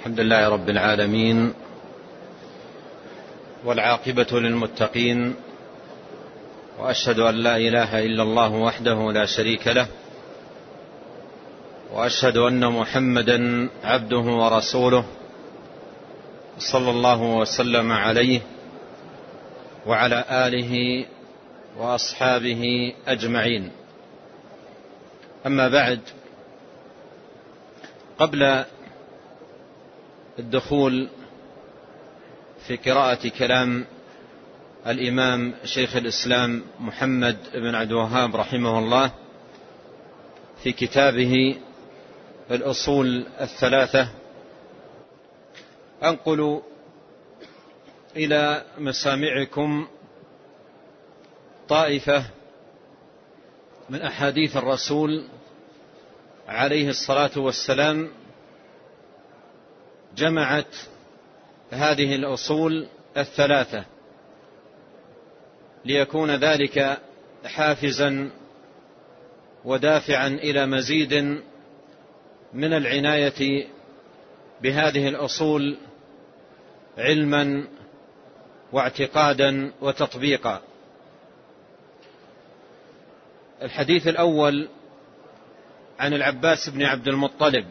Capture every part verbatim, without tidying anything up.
الحمد لله رب العالمين، والعاقبة للمتقين، وأشهد أن لا إله إلا الله وحده لا شريك له، وأشهد أن محمدا عبده ورسوله صلى الله وسلم عليه وعلى آله وأصحابه أجمعين. أما بعد، قبل الدخول في قراءة كلام الإمام شيخ الإسلام محمد بن عبد الوهاب رحمه الله في كتابه الأصول الثلاثة، أنقل إلى مسامعكم طائفة من أحاديث الرسول عليه الصلاة والسلام جمعت هذه الأصول الثلاثة، ليكون ذلك حافزا ودافعا إلى مزيد من العناية بهذه الأصول علما واعتقادا وتطبيقا. الحديث الأول عن العباس بن عبد المطلب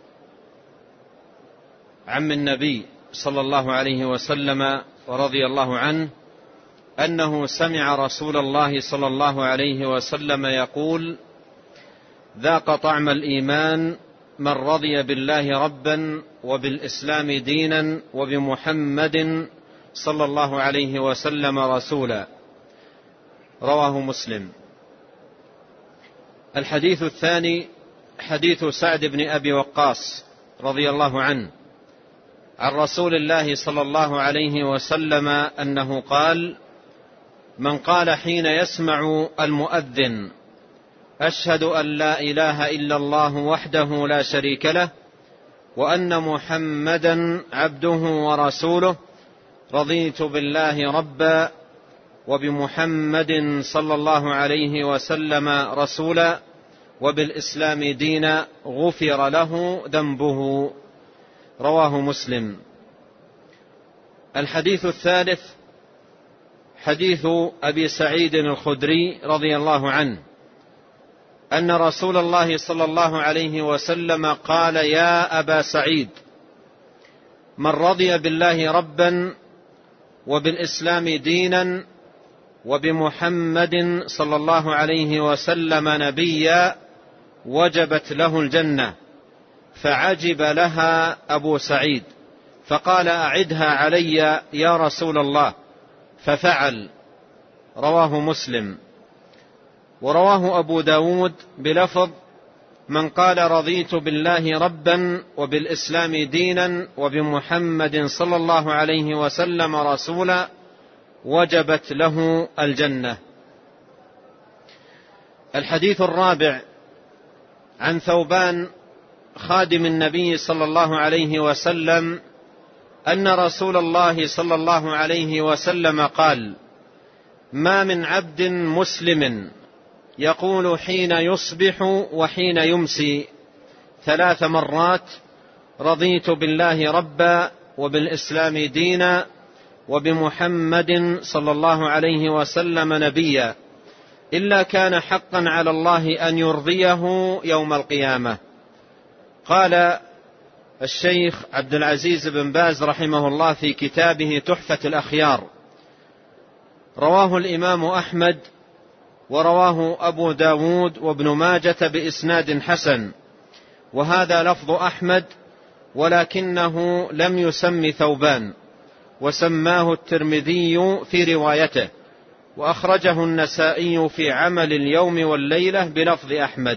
عم النبي صلى الله عليه وسلم ورضي الله عنه أنه سمع رسول الله صلى الله عليه وسلم يقول: ذاق طعم الإيمان من رضي بالله ربا وبالإسلام دينا وبمحمد صلى الله عليه وسلم رسولا، رواه مسلم. الحديث الثاني حديث سعد بن أبي وقاص رضي الله عنه عن رسول الله صلى الله عليه وسلم أنه قال: من قال حين يسمع المؤذن أشهد أن لا إله إلا الله وحده لا شريك له وأن محمدا عبده ورسوله رضيت بالله ربا وبمحمد صلى الله عليه وسلم رسولا وبالإسلام دينا غفر له ذنبه، رواه مسلم. الحديث الثالث حديث أبي سعيد الخدري رضي الله عنه أن رسول الله صلى الله عليه وسلم قال: يا أبا سعيد، من رضي بالله ربا وبالإسلام دينا وبمحمد صلى الله عليه وسلم نبيا وجبت له الجنة. فعجب لها أبو سعيد فقال: أعدها علي يا رسول الله، ففعل، رواه مسلم. ورواه أبو داود بلفظ: من قال رضيت بالله ربا وبالإسلام دينا وبمحمد صلى الله عليه وسلم رسولا وجبت له الجنة. الحديث الرابع عن ثوبان خادم النبي صلى الله عليه وسلم أن رسول الله صلى الله عليه وسلم قال: ما من عبد مسلم يقول حين يصبح وحين يمسي ثلاث مرات رضيت بالله ربا وبالإسلام دينا وبمحمد صلى الله عليه وسلم نبيا إلا كان حقا على الله أن يرضيه يوم القيامة. قال الشيخ عبد العزيز بن باز رحمه الله في كتابه تحفة الأخيار: رواه الإمام أحمد ورواه أبو داود وابن ماجة بإسناد حسن، وهذا لفظ أحمد ولكنه لم يسم ثوبان، وسماه الترمذي في روايته، وأخرجه النسائي في عمل اليوم والليلة بلفظ أحمد.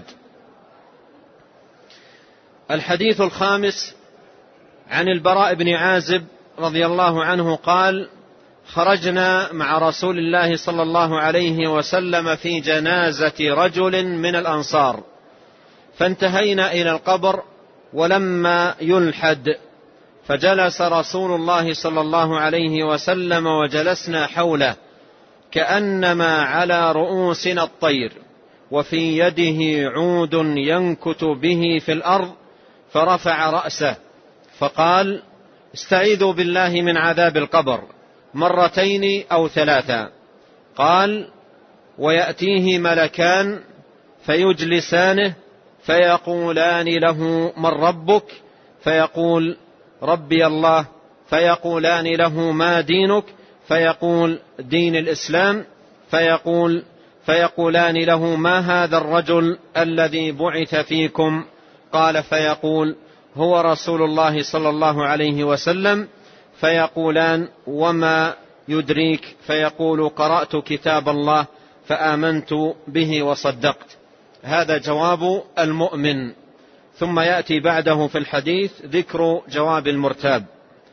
الحديث الخامس عن البراء بن عازب رضي الله عنه قال: خرجنا مع رسول الله صلى الله عليه وسلم في جنازة رجل من الأنصار، فانتهينا إلى القبر ولما يلحد، فجلس رسول الله صلى الله عليه وسلم وجلسنا حوله كأنما على رؤوسنا الطير، وفي يده عود ينكت به في الأرض، فرفع رأسه فقال: استعيذوا بالله من عذاب القبر مرتين أو ثلاثا. قال: ويأتيه ملكان فيجلسانه فيقولان له: من ربك؟ فيقول: ربي الله. فيقولان له: ما دينك؟ فيقول: دين الإسلام. فيقول فيقولان له: ما هذا الرجل الذي بعث فيكم؟ قال: فيقول: هو رسول الله صلى الله عليه وسلم. فيقولان: وما يدريك؟ فيقول: قرأت كتاب الله فآمنت به وصدقت. هذا جواب المؤمن. ثم يأتي بعده في الحديث ذكر جواب المرتاب.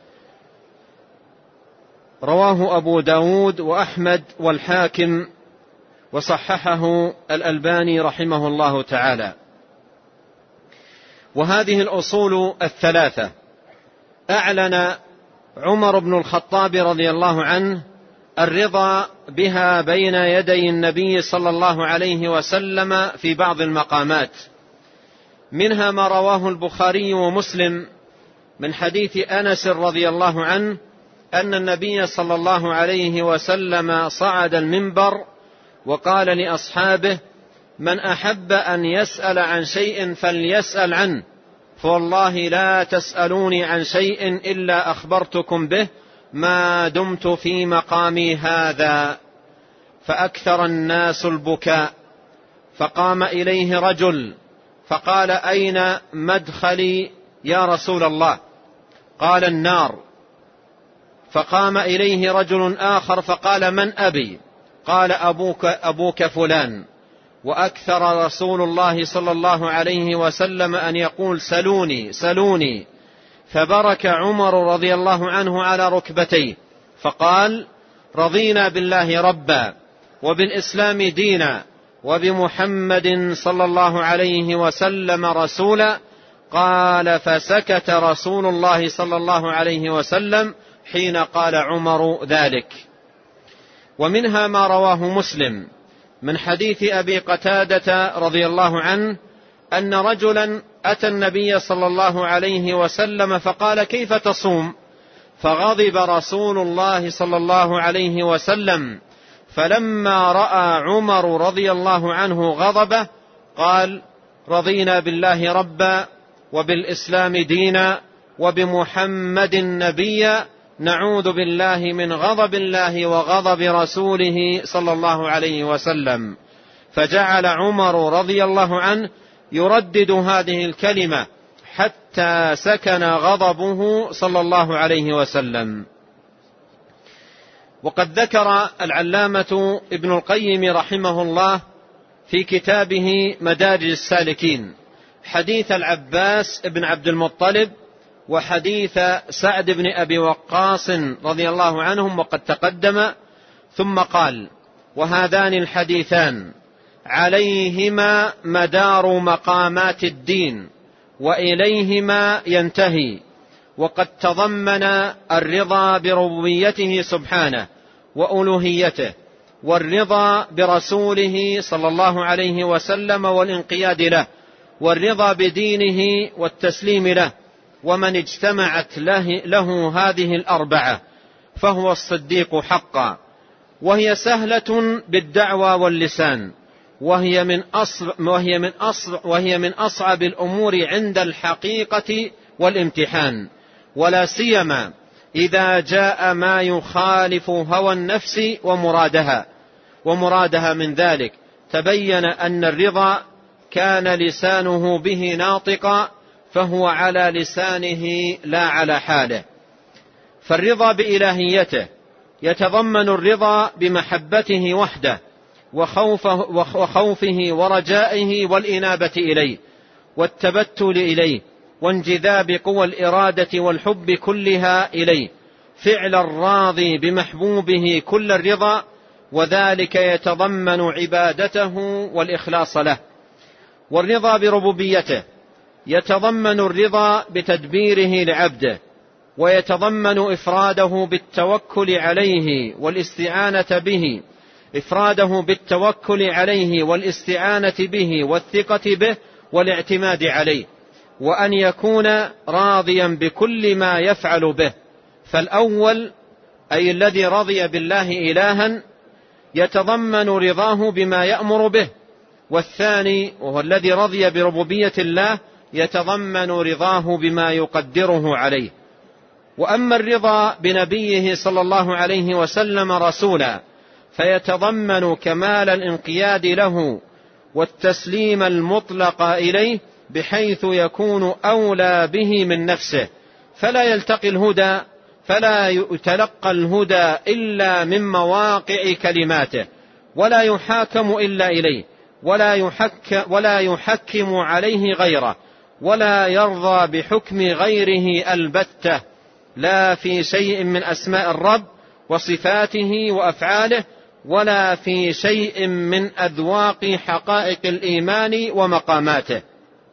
رواه أبو داود وأحمد والحاكم وصححه الألباني رحمه الله تعالى. وهذه الأصول الثلاثة أعلن عمر بن الخطاب رضي الله عنه الرضا بها بين يدي النبي صلى الله عليه وسلم في بعض المقامات، منها ما رواه البخاري ومسلم من حديث أنس رضي الله عنه أن النبي صلى الله عليه وسلم صعد المنبر وقال لأصحابه: من أحب أن يسأل عن شيء فليسأل عنه، فوالله لا تسألوني عن شيء إلا أخبرتكم به ما دمت في مقامي هذا. فأكثر الناس البكاء، فقام إليه رجل فقال: أين مدخلي يا رسول الله؟ قال: النار. فقام إليه رجل آخر فقال: من أبي؟ قال: أبوك, أبوك فلان. وأكثر رسول الله صلى الله عليه وسلم أن يقول: سلوني سلوني. فبرك عمر رضي الله عنه على ركبتيه فقال: رضينا بالله ربا وبالإسلام دينا وبمحمد صلى الله عليه وسلم رسولا. قال: فسكت رسول الله صلى الله عليه وسلم حين قال عمر ذلك. ومنها ما رواه مسلم من حديث أبي قتادة رضي الله عنه أن رجلا أتى النبي صلى الله عليه وسلم فقال: كيف تصوم؟ فغضب رسول الله صلى الله عليه وسلم، فلما رأى عمر رضي الله عنه غضبه قال: رضينا بالله ربا وبالإسلام دينا وبمحمد نبيا، نعوذ بالله من غضب الله وغضب رسوله صلى الله عليه وسلم. فجعل عمر رضي الله عنه يردد هذه الكلمة حتى سكن غضبه صلى الله عليه وسلم. وقد ذكر العلامة ابن القيم رحمه الله في كتابه مدارج السالكين حديث العباس بن عبد المطلب وحديث سعد بن أبي وقاص رضي الله عنهم وقد تقدم، ثم قال: وهذان الحديثان عليهما مدار مقامات الدين وإليهما ينتهي، وقد تضمن الرضا بربوبيته سبحانه وألوهيته، والرضا برسوله صلى الله عليه وسلم والانقياد له، والرضا بدينه والتسليم له. ومن اجتمعت له, له هذه الأربعة فهو الصديق حقا. وهي سهلة بالدعوى واللسان، وهي من أصعب, وهي من أصعب, وهي من أصعب الأمور عند الحقيقة والامتحان، ولا سيما إذا جاء ما يخالف هوى النفس ومرادها ومرادها من ذلك. تبين أن الرضا كان لسانه به ناطقا، فهو على لسانه لا على حاله. فالرضا بإلهيته يتضمن الرضا بمحبته وحده وخوفه, وخوفه ورجائه والإنابة إليه والتبتل إليه وانجذاب قوى الإرادة والحب كلها إليه، فعل الراضي بمحبوبه كل الرضا، وذلك يتضمن عبادته والإخلاص له. والرضا بربوبيته يتضمن الرضا بتدبيره لعبده، ويتضمن إفراده بالتوكل عليه والاستعانة به إفراده بالتوكل عليه والاستعانة به والثقة به والاعتماد عليه، وأن يكون راضيا بكل ما يفعل به. فالأول أي الذي رضي بالله إلها يتضمن رضاه بما يأمر به، والثاني وهو الذي رضي بربوبية الله يتضمن رضاه بما يقدره عليه. وأما الرضا بنبيه صلى الله عليه وسلم رسولا فيتضمن كمال الانقياد له والتسليم المطلق إليه، بحيث يكون أولى به من نفسه، فلا يلتقي الهدى فلا يتلقى الهدى إلا من مواقع كلماته، ولا يحاكم إلا إليه، ولا يحك ولا يحكم عليه غيره، ولا يرضى بحكم غيره البتة، لا في شيء من أسماء الرب وصفاته وأفعاله، ولا في شيء من أذواق حقائق الإيمان ومقاماته.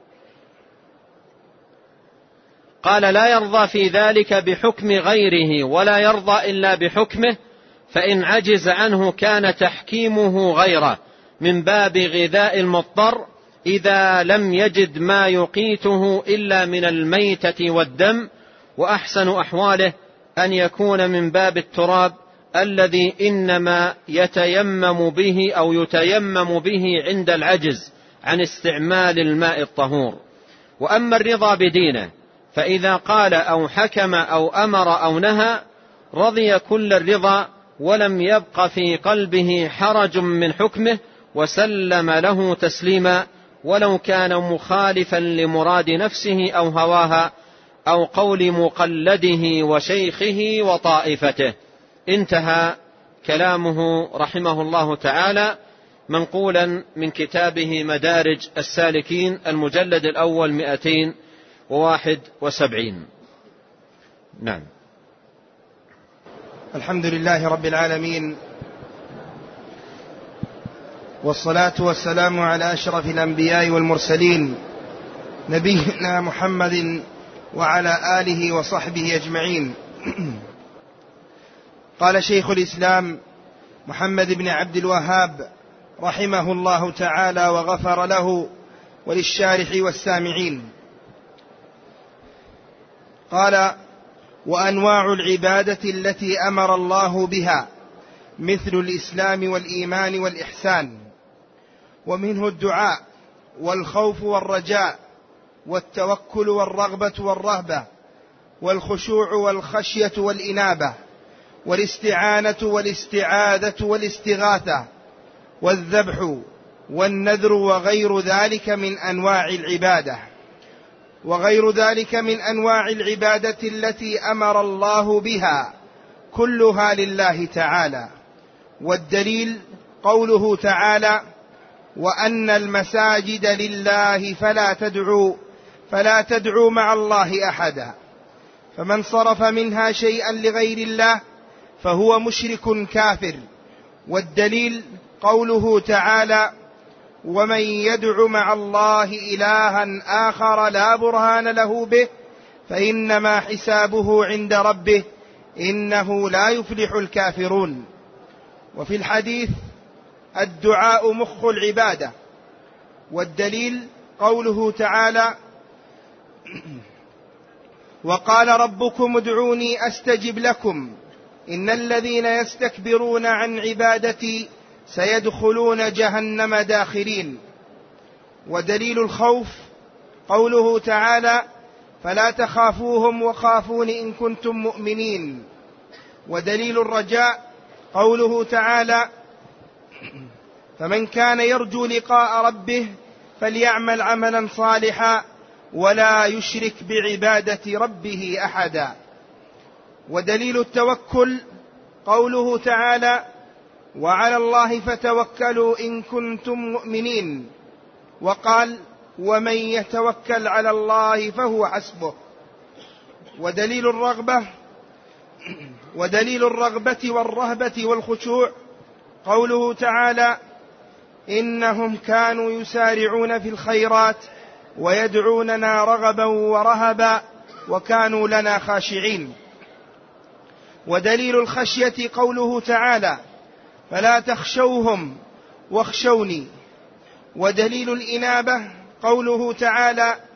قال لا يرضى في ذلك بحكم غيره، ولا يرضى إلا بحكمه، فإن عجز عنه كان تحكيمه غيره من باب غذاء المضطر إذا لم يجد ما يقيته إلا من الميتة والدم. وأحسن أحواله أن يكون من باب التراب الذي إنما يتيمم به أو يتيمم به عند العجز عن استعمال الماء الطهور. وأما الرضا بدينه فإذا قال أو حكم أو أمر أو نهى رضي كل الرضا، ولم يبق في قلبه حرج من حكمه، وسلم له تسليما، ولو كان مخالفا لمراد نفسه أو هواها أو قول مقلده وشيخه وطائفته. انتهى كلامه رحمه الله تعالى، منقولا من كتابه مدارج السالكين المجلد الأول مئتين وواحد وسبعين. نعم. الحمد لله رب العالمين، والصلاة والسلام على أشرف الأنبياء والمرسلين نبينا محمد وعلى آله وصحبه أجمعين. قال شيخ الإسلام محمد بن عبد الوهاب رحمه الله تعالى وغفر له وللشارح والسامعين، قال: وأنواع العبادة التي أمر الله بها مثل الإسلام والإيمان والإحسان، ومنه الدعاء والخوف والرجاء والتوكل والرغبة والرهبة والخشوع والخشية والإنابة والاستعانة والاستعاذة والاستغاثة والذبح والنذر وغير ذلك من أنواع العبادة وغير ذلك من أنواع العبادة التي أمر الله بها كلها لله تعالى. والدليل قوله تعالى: وأن المساجد لله فلا تدعوا فلا تدعوا مع الله أحدا، فمن صرف منها شيئا لغير الله فهو مشرك كافر. والدليل قوله تعالى: ومن يدع مع الله إلها آخر لا برهان له به فإنما حسابه عند ربه إنه لا يفلح الكافرون. وفي الحديث: الدعاء مخ العبادة. والدليل قوله تعالى: وقال ربكم ادعوني أستجب لكم إن الذين يستكبرون عن عبادتي سيدخلون جهنم داخرين. ودليل الخوف قوله تعالى: فلا تخافوهم وخافون إن كنتم مؤمنين. ودليل الرجاء قوله تعالى: فمن كان يرجو لقاء ربه فليعمل عملا صالحا ولا يشرك بعبادة ربه أحدا. ودليل التوكل قوله تعالى: وعلى الله فتوكلوا إن كنتم مؤمنين. وقال: ومن يتوكل على الله فهو حسبه. ودليل الرغبة ودليل الرغبة والرهبة والخشوع قوله تعالى: إنهم كانوا يسارعون في الخيرات ويدعوننا رغبا ورهبا وكانوا لنا خاشعين. ودليل الخشية قوله تعالى: فلا تخشوهم واخشوني. ودليل الإنابة قوله تعالى: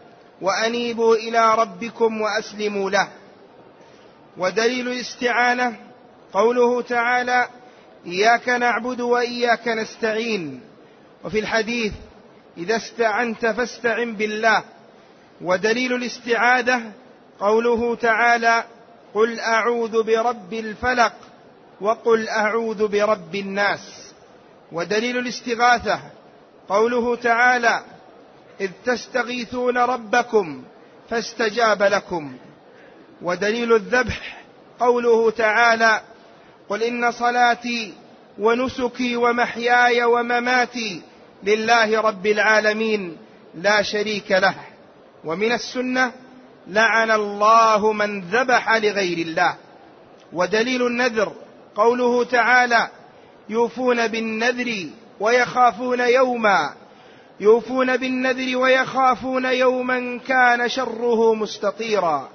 وأنيبوا إلى ربكم وأسلموا له. ودليل الاستعانة قوله تعالى: إياك نعبد وإياك نستعين. وفي الحديث: إذا استعنت فاستعن بالله. ودليل الاستعاذة قوله تعالى: قل أعوذ برب الفلق وقل أعوذ برب الناس. ودليل الاستغاثة قوله تعالى: إذ تستغيثون ربكم فاستجاب لكم. ودليل الذبح قوله تعالى: قل إن صلاتي ونسكي ومحياي ومماتي لله رب العالمين لا شريك له. ومن السنة: لعن الله من ذبح لغير الله. ودليل النذر قوله تعالى: يوفون بالنذر ويخافون يوما يوفون بالنذر ويخافون يوما كان شره مستطيرا.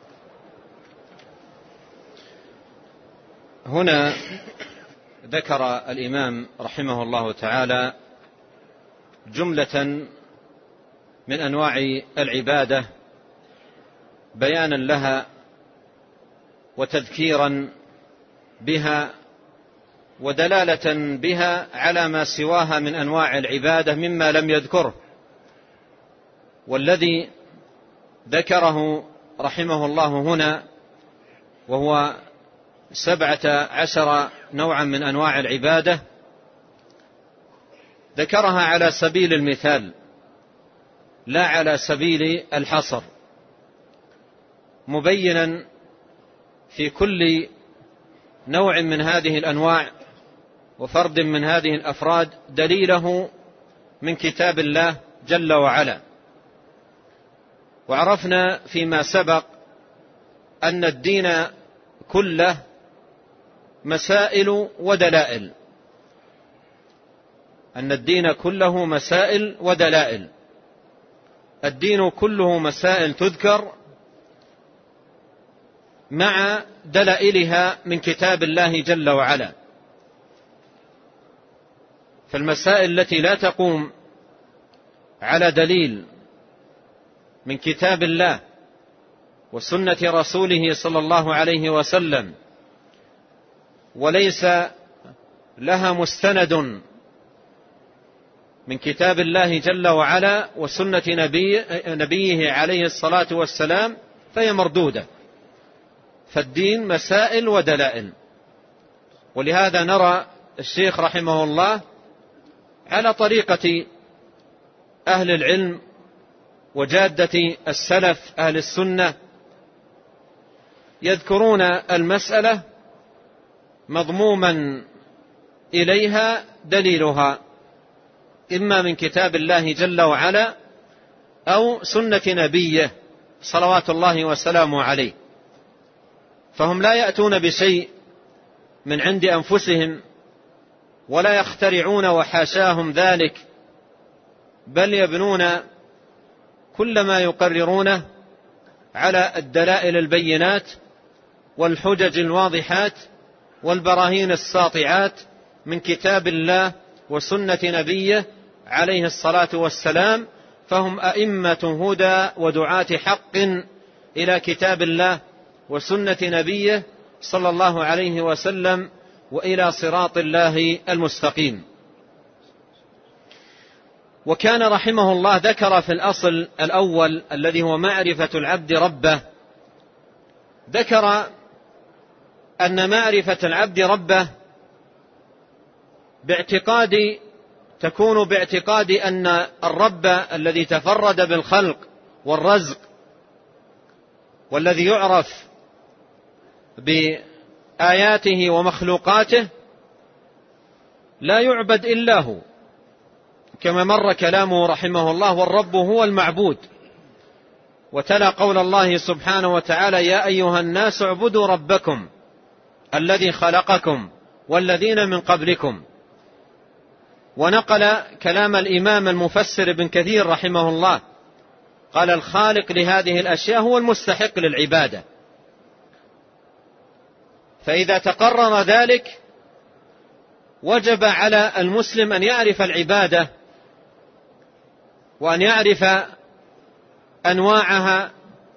هنا ذكر الإمام رحمه الله تعالى جملة من أنواع العبادة بيانا لها وتذكيرا بها ودلالة بها على ما سواها من أنواع العبادة مما لم يذكره. والذي ذكره رحمه الله هنا وهو سبعة عشر نوعا من أنواع العبادة ذكرها على سبيل المثال لا على سبيل الحصر، مبينا في كل نوع من هذه الأنواع وفرد من هذه الأفراد دليله من كتاب الله جل وعلا. وعرفنا فيما سبق أن الدين كله مسائل ودلائل أن الدين كله مسائل ودلائل الدين كله مسائل تذكر مع دلائلها من كتاب الله جل وعلا. فالمسائل التي لا تقوم على دليل من كتاب الله وسنة رسوله صلى الله عليه وسلم وليس لها مستند من كتاب الله جل وعلا وسنة نبي نبيه عليه الصلاة والسلام فهي مردودة. فالدين مسائل ودلائل. ولهذا نرى الشيخ رحمه الله على طريقة أهل العلم وجادة السلف أهل السنة يذكرون المسألة مضموما إليها دليلها إما من كتاب الله جل وعلا أو سنة نبيه صلوات الله وسلامه عليه. فهم لا يأتون بشيء من عند أنفسهم ولا يخترعون وحاشاهم ذلك، بل يبنون كل ما يقررونه على الدلائل البينات والحجج الواضحات والبراهين الساطعات من كتاب الله وسنة نبيه عليه الصلاة والسلام. فهم أئمة هدى ودعاة حق إلى كتاب الله وسنة نبيه صلى الله عليه وسلم وإلى صراط الله المستقيم. وكان رحمه الله ذكر في الأصل الأول الذي هو معرفة العبد ربه، ذكر أن معرفة العبد ربه باعتقاد تكون باعتقاد أن الرب الذي تفرد بالخلق والرزق والذي يعرف بآياته ومخلوقاته لا يعبد إلا هو، كما مر كلامه رحمه الله: والرب هو المعبود. وتلا قول الله سبحانه وتعالى: يا أيها الناس اعبدوا ربكم الذي خلقكم والذين من قبلكم. ونقل كلام الإمام المفسر ابن كثير رحمه الله قال: الخالق لهذه الأشياء هو المستحق للعبادة. فإذا تقرر ذلك وجب على المسلم أن يعرف العبادة وأن يعرف أنواعها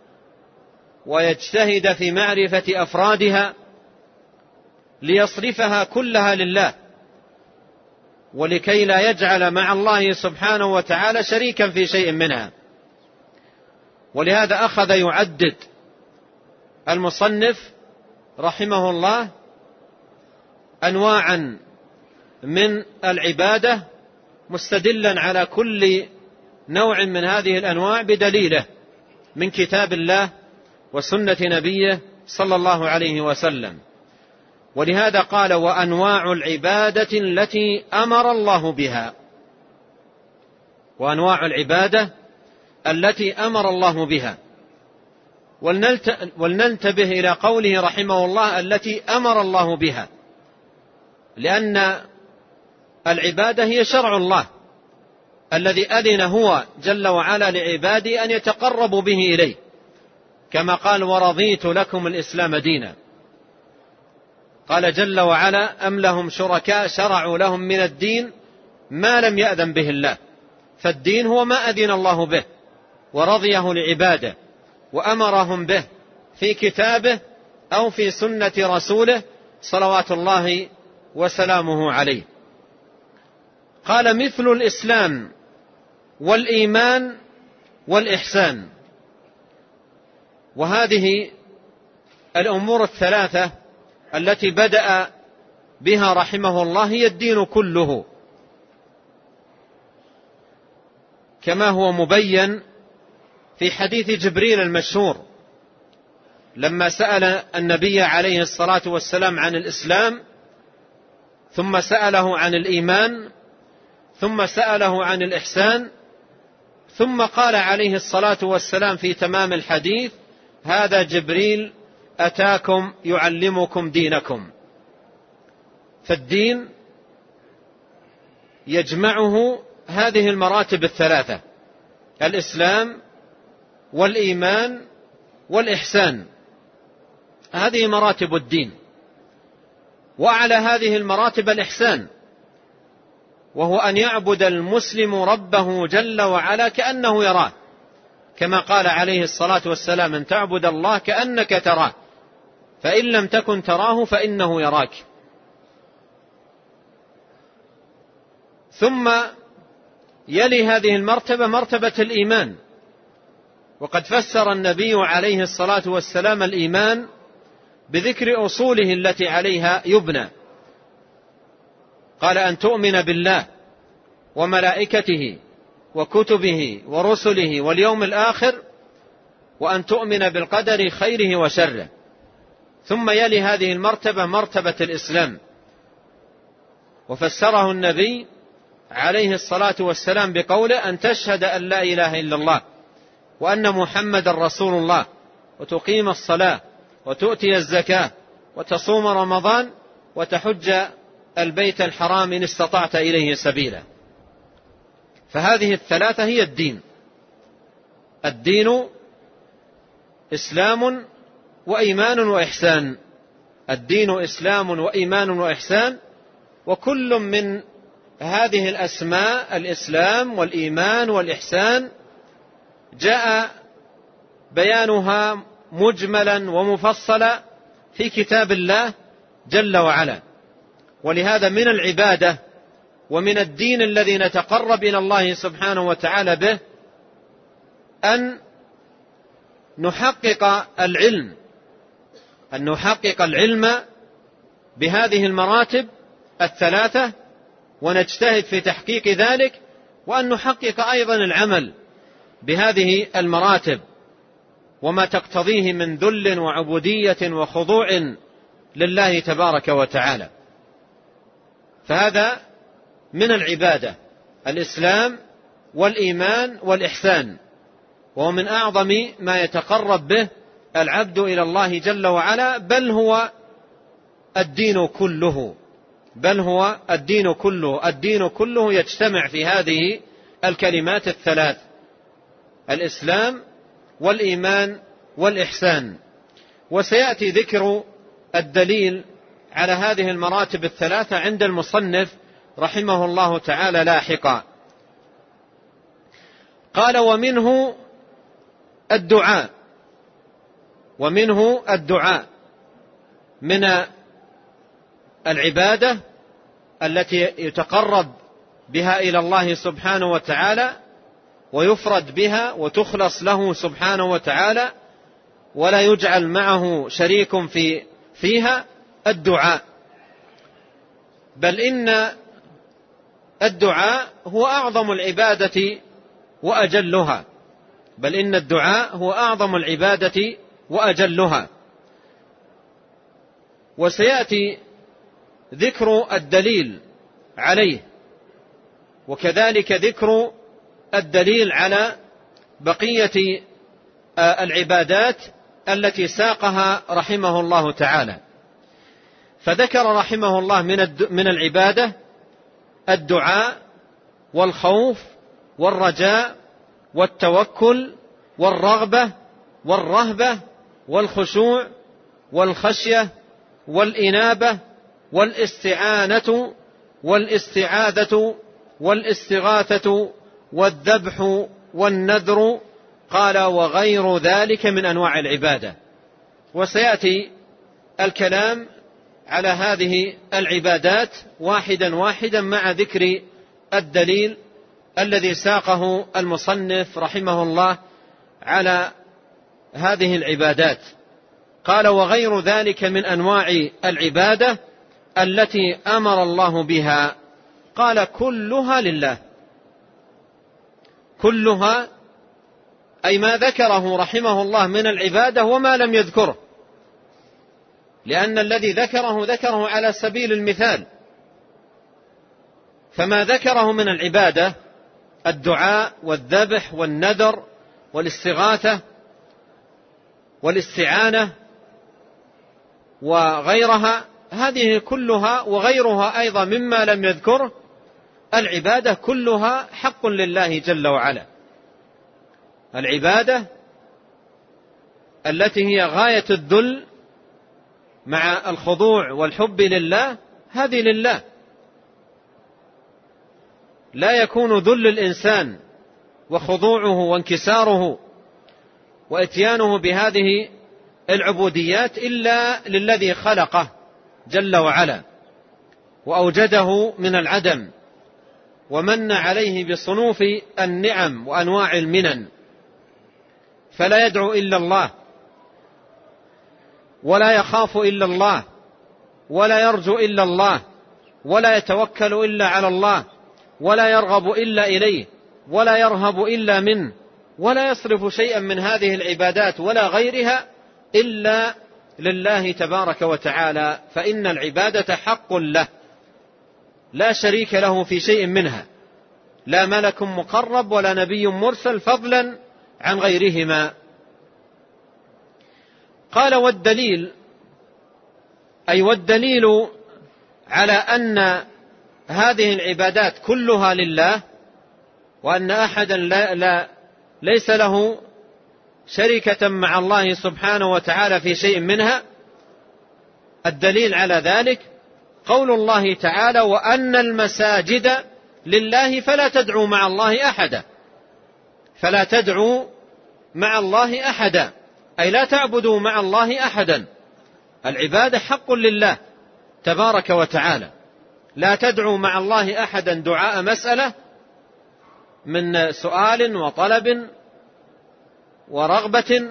ويجتهد في معرفة أفرادها ليصرفها كلها لله، ولكي لا يجعل مع الله سبحانه وتعالى شريكا في شيء منها. ولهذا أخذ يعدد المصنف رحمه الله أنواعا من العبادة، مستدلا على كل نوع من هذه الأنواع بدليله من كتاب الله وسنة نبيه صلى الله عليه وسلم. ولهذا قال: وأنواع العبادة التي أمر الله بها. وأنواع العبادة التي أمر الله بها. ولننتبه إلى قوله رحمه الله التي أمر الله بها، لأن العبادة هي شرع الله الذي أذن هو جل وعلا لعباده أن يتقربوا به إليه، كما قال: ورضيت لكم الإسلام دينا. قال جل وعلا: أم لهم شركاء شرعوا لهم من الدين ما لم يأذن به الله. فالدين هو ما أذن الله به ورضيه لعباده وأمرهم به في كتابه أو في سنة رسوله صلوات الله وسلامه عليه. قال: مثل الإسلام والإيمان والإحسان. وهذه الأمور الثلاثة التي بدأ بها رحمه الله هي الدين كله، كما هو مبين في حديث جبريل المشهور لما سأل النبي عليه الصلاة والسلام عن الإسلام، ثم سأله عن الإيمان، ثم سأله عن الإحسان، ثم قال عليه الصلاة والسلام في تمام الحديث: هذا جبريل أتاكم يعلمكم دينكم. فالدين يجمعه هذه المراتب الثلاثة: الإسلام والإيمان والإحسان. هذه مراتب الدين. وعلى هذه المراتب الإحسان، وهو أن يعبد المسلم ربه جل وعلا كأنه يراه، كما قال عليه الصلاة والسلام: أن تعبد الله كأنك تراه فإن لم تكن تراه فإنه يراك. ثم يلي هذه المرتبة مرتبة الإيمان، وقد فسر النبي عليه الصلاة والسلام الإيمان بذكر أصوله التي عليها يبنى. قال: أن تؤمن بالله وملائكته وكتبه ورسله واليوم الآخر، وأن تؤمن بالقدر خيره وشره. ثم يلي هذه المرتبة مرتبة الإسلام، وفسره النبي عليه الصلاة والسلام بقوله: أن تشهد أن لا إله إلا الله وأن محمد رسول الله، وتقيم الصلاة وتؤتي الزكاة وتصوم رمضان وتحج البيت الحرام إن استطعت إليه سبيلا. فهذه الثلاثة هي الدين. الدين إسلام وإيمان وإحسان. الدين إسلام وإيمان وإحسان. وكل من هذه الأسماء، الإسلام والإيمان والإحسان، جاء بيانها مجملا ومفصلا في كتاب الله جل وعلا. ولهذا من العبادة ومن الدين الذي نتقرب إلى الله سبحانه وتعالى به أن نحقق العلم أن نحقق العلم بهذه المراتب الثلاثة ونجتهد في تحقيق ذلك، وأن نحقق أيضا العمل بهذه المراتب وما تقتضيه من ذل وعبودية وخضوع لله تبارك وتعالى. فهذا من العبادة الإسلام والإيمان والإحسان، وهو من أعظم ما يتقرب به العبد إلى الله جل وعلا، بل هو الدين كله بل هو الدين كله الدين كله يجتمع في هذه الكلمات الثلاث: الإسلام والإيمان والإحسان. وسيأتي ذكر الدليل على هذه المراتب الثلاثة عند المصنف رحمه الله تعالى لاحقا. قال: ومنه الدعاء، ومنه الدعاء من العبادة التي يتقرب بها إلى الله سبحانه وتعالى ويفرد بها وتخلص له سبحانه وتعالى ولا يجعل معه شريك في فيها الدعاء. بل إن الدعاء هو أعظم العبادة وأجلها بل إن الدعاء هو أعظم العبادة وأجلها. وسيأتي ذكر الدليل عليه، وكذلك ذكر الدليل على بقية العبادات التي ساقها رحمه الله تعالى. فذكر رحمه الله من العبادة الدعاء والخوف والرجاء والتوكل والرغبة والرهبة والخشوع والخشية والإنابة والاستعانة والاستعاذة والاستغاثة والذبح والنذر. قال وغير ذلك من أنواع العبادة. وسيأتي الكلام على هذه العبادات واحدا واحدا مع ذكر الدليل الذي ساقه المصنف رحمه الله على هذه العبادات. قال وغير ذلك من أنواع العبادة التي أمر الله بها. قال كلها لله، كلها أي ما ذكره رحمه الله من العبادة وما لم يذكره، لأن الذي ذكره ذكره على سبيل المثال. فما ذكره من العبادة الدعاء والذبح والنذر والاستغاثة والاستعانة وغيرها، هذه كلها وغيرها أيضا مما لم يذكره العبادة كلها حق لله جل وعلا. العبادة التي هي غاية الذل مع الخضوع والحب لله هذه لله. لا يكون ذل الإنسان وخضوعه وانكساره وإتيانه بهذه العبوديات إلا للذي خلقه جل وعلا وأوجده من العدم ومن عليه بصنوف النعم وأنواع المنن. فلا يدعو إلا الله ولا يخاف إلا الله ولا يرجو إلا الله ولا يتوكل إلا على الله ولا يرغب إلا إليه ولا يرهب إلا منه ولا يصرف شيئا من هذه العبادات ولا غيرها إلا لله تبارك وتعالى. فإن العبادة حق له لا شريك له في شيء منها، لا ملك مقرب ولا نبي مرسل فضلا عن غيرهما. قال والدليل أي والدليل على أن هذه العبادات كلها لله وأن أحدا لا لا ليس له شركة مع الله سبحانه وتعالى في شيء منها. الدليل على ذلك قول الله تعالى وأن المساجد لله فلا تدعوا مع الله أحدا. فلا تدعوا مع الله أحدا أي لا تعبدوا مع الله أحدا. العبادة حق لله تبارك وتعالى، لا تدعوا مع الله أحدا دعاء مسألة من سؤال وطلب ورغبة،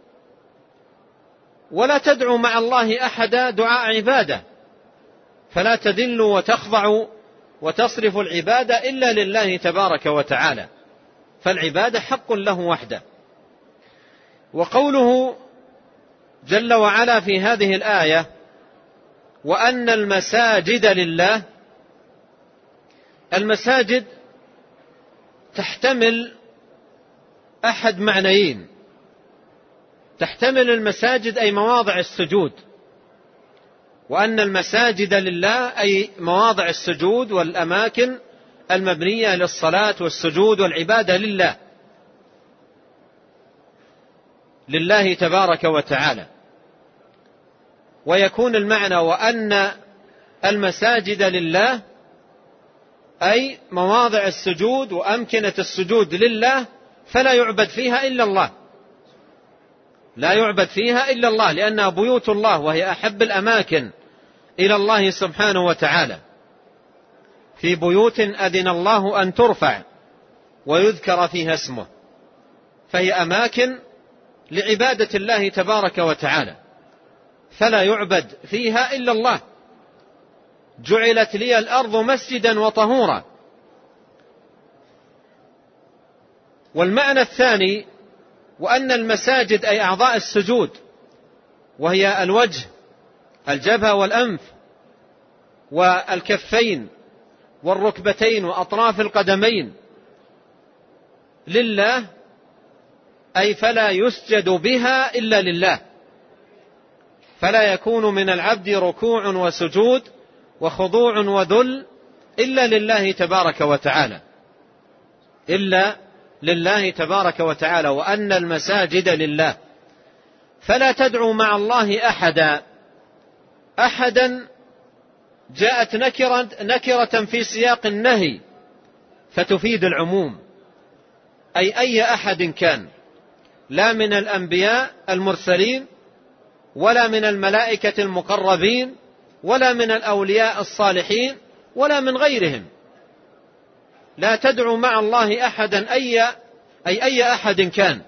ولا تدعوا مع الله أحدا دعاء عبادة، فلا تذلوا وتخضعوا وتصرفوا العبادة إلا لله تبارك وتعالى. فالعبادة حق له وحده. وقوله جل وعلا في هذه الآية وأن المساجد لله، المساجد تحتمل أحد معنيين. تحتمل المساجد أي مواضع السجود، وأن المساجد لله أي مواضع السجود والأماكن المبنية للصلاة والسجود والعبادة لله لله تبارك وتعالى. ويكون المعنى وأن المساجد لله أي مواضع السجود وأمكنة السجود لله فلا يعبد فيها إلا الله لا يعبد فيها إلا الله، لأنها بيوت الله وهي أحب الأماكن إلى الله سبحانه وتعالى، في بيوت أذن الله أن ترفع ويذكر فيها اسمه، فهي أماكن لعبادة الله تبارك وتعالى، فلا يعبد فيها إلا الله. جعلت لي الأرض مسجدا وطهورا. والمعنى الثاني: وأن المساجد أي أعضاء السجود، وهي الوجه، الجبهة والأنف والكفين والركبتين وأطراف القدمين، لله، أي فلا يسجد بها إلا لله، فلا يكون من العبد ركوع وسجود وخضوع وذل إلا لله تبارك وتعالى، إلا لله تبارك وتعالى. وأن المساجد لله، فلا تدعو مع الله أحدا. أحدا جاءت نكرة, نكرة في سياق النهي فتفيد العموم، أي أي أحد كان، لا من الأنبياء المرسلين ولا من الملائكة المقربين ولا من الأولياء الصالحين ولا من غيرهم. لا تدعو مع الله أحدا، أي أي أي أحد كان.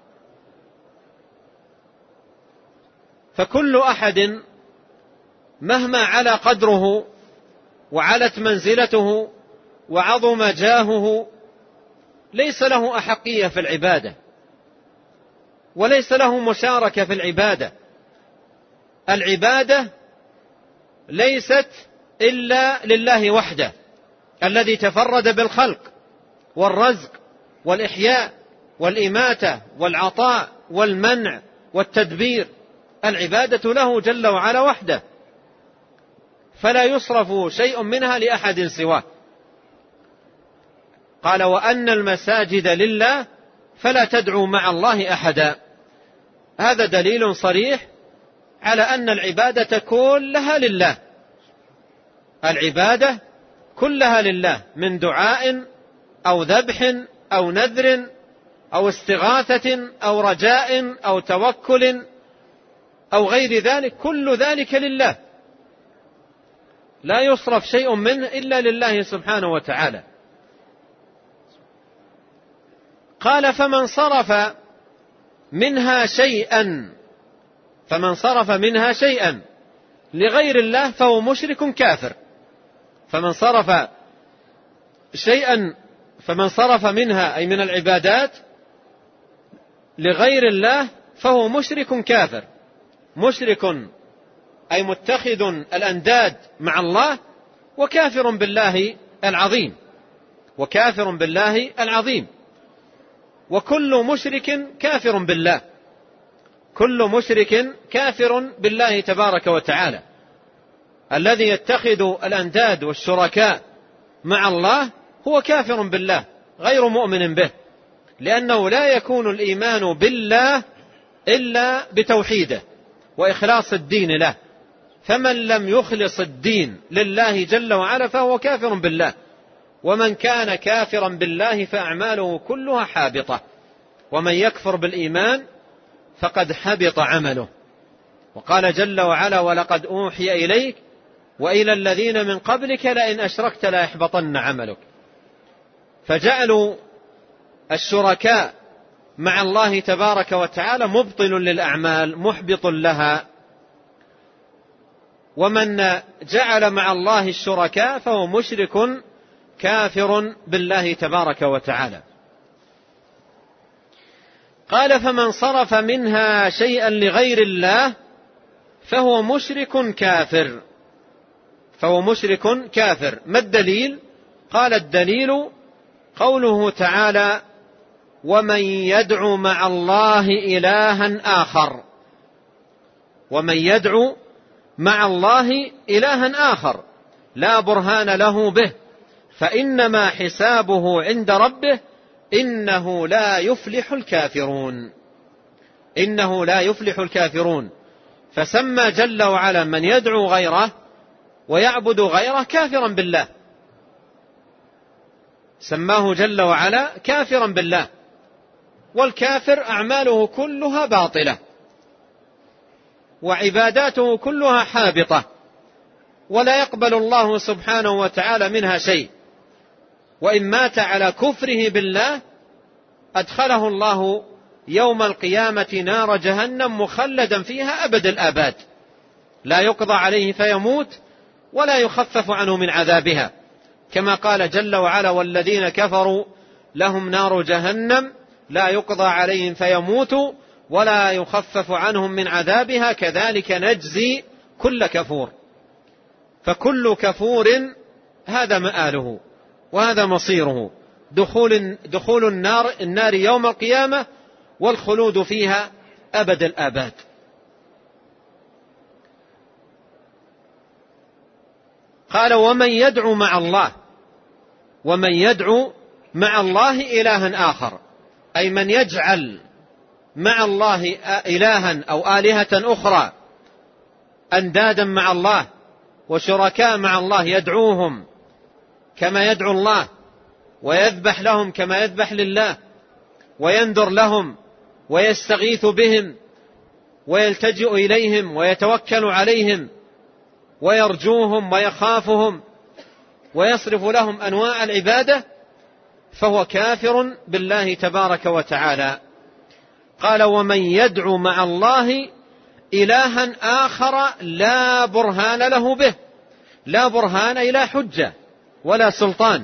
فكل أحد مهما علا قدره وعلت منزلته وعظم جاهه ليس له أحقية في العبادة، وليس له مشاركة في العبادة. العبادة ليست إلا لله وحده، الذي تفرد بالخلق والرزق والإحياء والإماتة والعطاء والمنع والتدبير. العبادة له جل وعلا وحده، فلا يصرف شيء منها لأحد سواه. قال: وأن المساجد لله فلا تدعو مع الله أحدا. هذا دليل صريح على أن العبادة كلها لله، العبادة كلها لله، من دعاء أو ذبح أو نذر أو استغاثة أو رجاء أو توكل أو غير ذلك، كل ذلك لله، لا يصرف شيء منه إلا لله سبحانه وتعالى. قال: فمن صرف منها شيئا فمن صرف منها شيئا لغير الله فهو مشرك كافر. فمن صرف شيئا فمن صرف منها أي من العبادات لغير الله فهو مشرك كافر. مشرك أي متخذ الأنداد مع الله، وكافر بالله العظيم، وكافر بالله العظيم. وكل مشرك كافر بالله، كل مشرك كافر بالله تبارك وتعالى. الذي يتخذ الأنداد والشركاء مع الله هو كافر بالله غير مؤمن به، لأنه لا يكون الإيمان بالله إلا بتوحيده وإخلاص الدين له. فمن لم يخلص الدين لله جل وعلا فهو كافر بالله. ومن كان كافرا بالله فأعماله كلها حابطة، ومن يكفر بالإيمان فقد حبط عمله. وقال جل وعلا: ولقد أوحي إليك وإلى الذين من قبلك لئن أشركت ليحبطن عملك. فجعلوا الشركاء مع الله تبارك وتعالى مبطل للأعمال محبط لها. ومن جعل مع الله الشركاء فهو مشرك كافر بالله تبارك وتعالى. قال: فمن صرف منها شيئا لغير الله فهو مشرك كافر. فهو مشرك كافر. ما الدليل؟ قال: الدليل قوله تعالى: ومن يدعو مع الله إلها آخر. ومن يدعو مع الله إلها آخر لا برهان له به فإنما حسابه عند ربه إنه لا يفلح الكافرون. إنه لا يفلح الكافرون. فسمى جل وعلا من يدعو غيره ويعبد غيره كافرا بالله، سماه جل وعلا كافرا بالله. والكافر أعماله كلها باطلة وعباداته كلها حابطة، ولا يقبل الله سبحانه وتعالى منها شيء. وإن مات على كفره بالله أدخله الله يوم القيامة نار جهنم مخلدا فيها أبد الآباد، لا يقضى عليه فيموت ولا يخفف عنه من عذابها، كما قال جل وعلا: والذين كفروا لهم نار جهنم لا يقضى عليهم فيموتوا ولا يخفف عنهم من عذابها كذلك نجزي كل كفور. فكل كفور هذا مآله وهذا مصيره، دخول, دخول النار, النار يوم القيامة والخلود فيها أبد الآباد. قال: ومن يدعو مع الله ومن يدعو مع الله إلها آخر، أي من يجعل مع الله إلها أو آلهة أخرى، أندادا مع الله وشركاء مع الله، يدعوهم كما يدعو الله، ويذبح لهم كما يذبح لله، وينذر لهم ويستغيث بهم ويلتجئ إليهم ويتوكل عليهم ويرجوهم ويخافهم ويصرف لهم أنواع العبادة، فهو كافر بالله تبارك وتعالى. قال: ومن يدعو مع الله إلها آخر لا برهان له به، لا برهان إلى حجة ولا سلطان.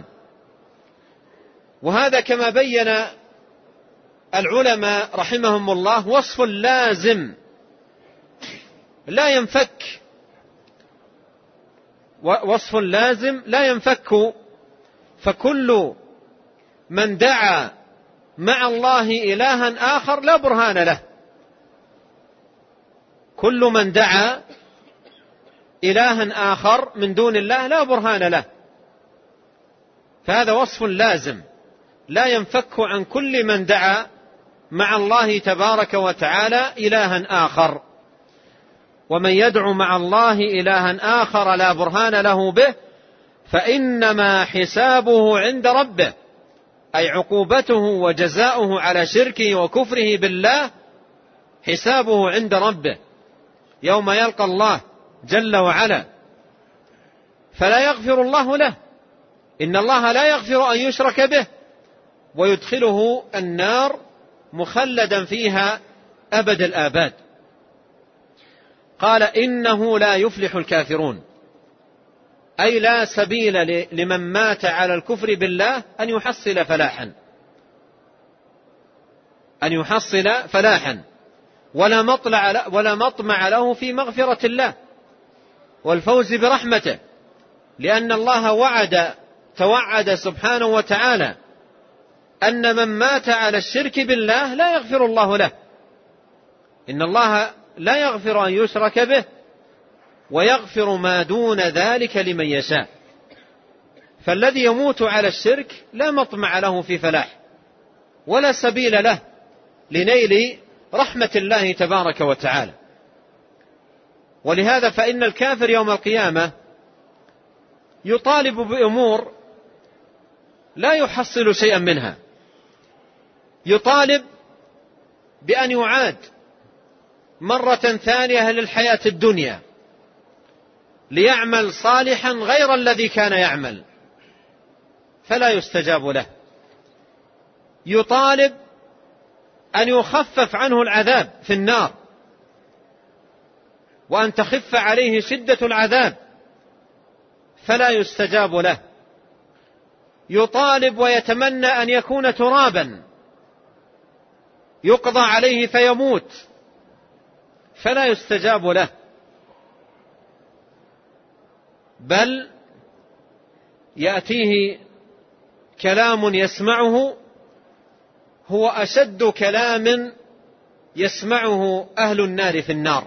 وهذا كما بين العلماء رحمهم الله وصف لازم لا ينفك، وصف لازم لا ينفك، فكل من دعا مع الله إلها آخر لا برهان له، كل من دعا إلها آخر من دون الله لا برهان له، فهذا وصف لازم لا ينفك عن كل من دعا مع الله تبارك وتعالى إلها آخر. ومن يدعو مع الله إلها آخر لا برهان له به فإنما حسابه عند ربه، أي عقوبته وجزاؤه على شركه وكفره بالله حسابه عند ربه يوم يلقى الله جل وعلا، فلا يغفر الله له، إن الله لا يغفر أن يشرك به ويدخله النار مخلدا فيها أبد الآباد. قال: إنه لا يفلح الكافرون، أي لا سبيل لمن مات على الكفر بالله أن يحصل فلاحا، أن يحصل فلاحا ولا مطلع ولا مطمع له في مغفرة الله والفوز برحمته، لأن الله وعد توعد سبحانه وتعالى أن من مات على الشرك بالله لا يغفر الله له، إن الله لا يغفر أن يشرك به ويغفر ما دون ذلك لمن يشاء. فالذي يموت على الشرك لا مطمع له في فلاح ولا سبيل له لنيل رحمة الله تبارك وتعالى. ولهذا فإن الكافر يوم القيامة يطالب بأمور لا يحصل شيئا منها، يطالب بأن يعاد مرة ثانية للحياة الدنيا ليعمل صالحا غير الذي كان يعمل فلا يستجاب له، يطالب أن يخفف عنه العذاب في النار وأن تخف عليه شدة العذاب فلا يستجاب له، يطالب ويتمنى أن يكون ترابا يقضى عليه فيموت فلا يستجاب له، بل يأتيه كلام يسمعه هو أشد كلام يسمعه أهل النار في النار،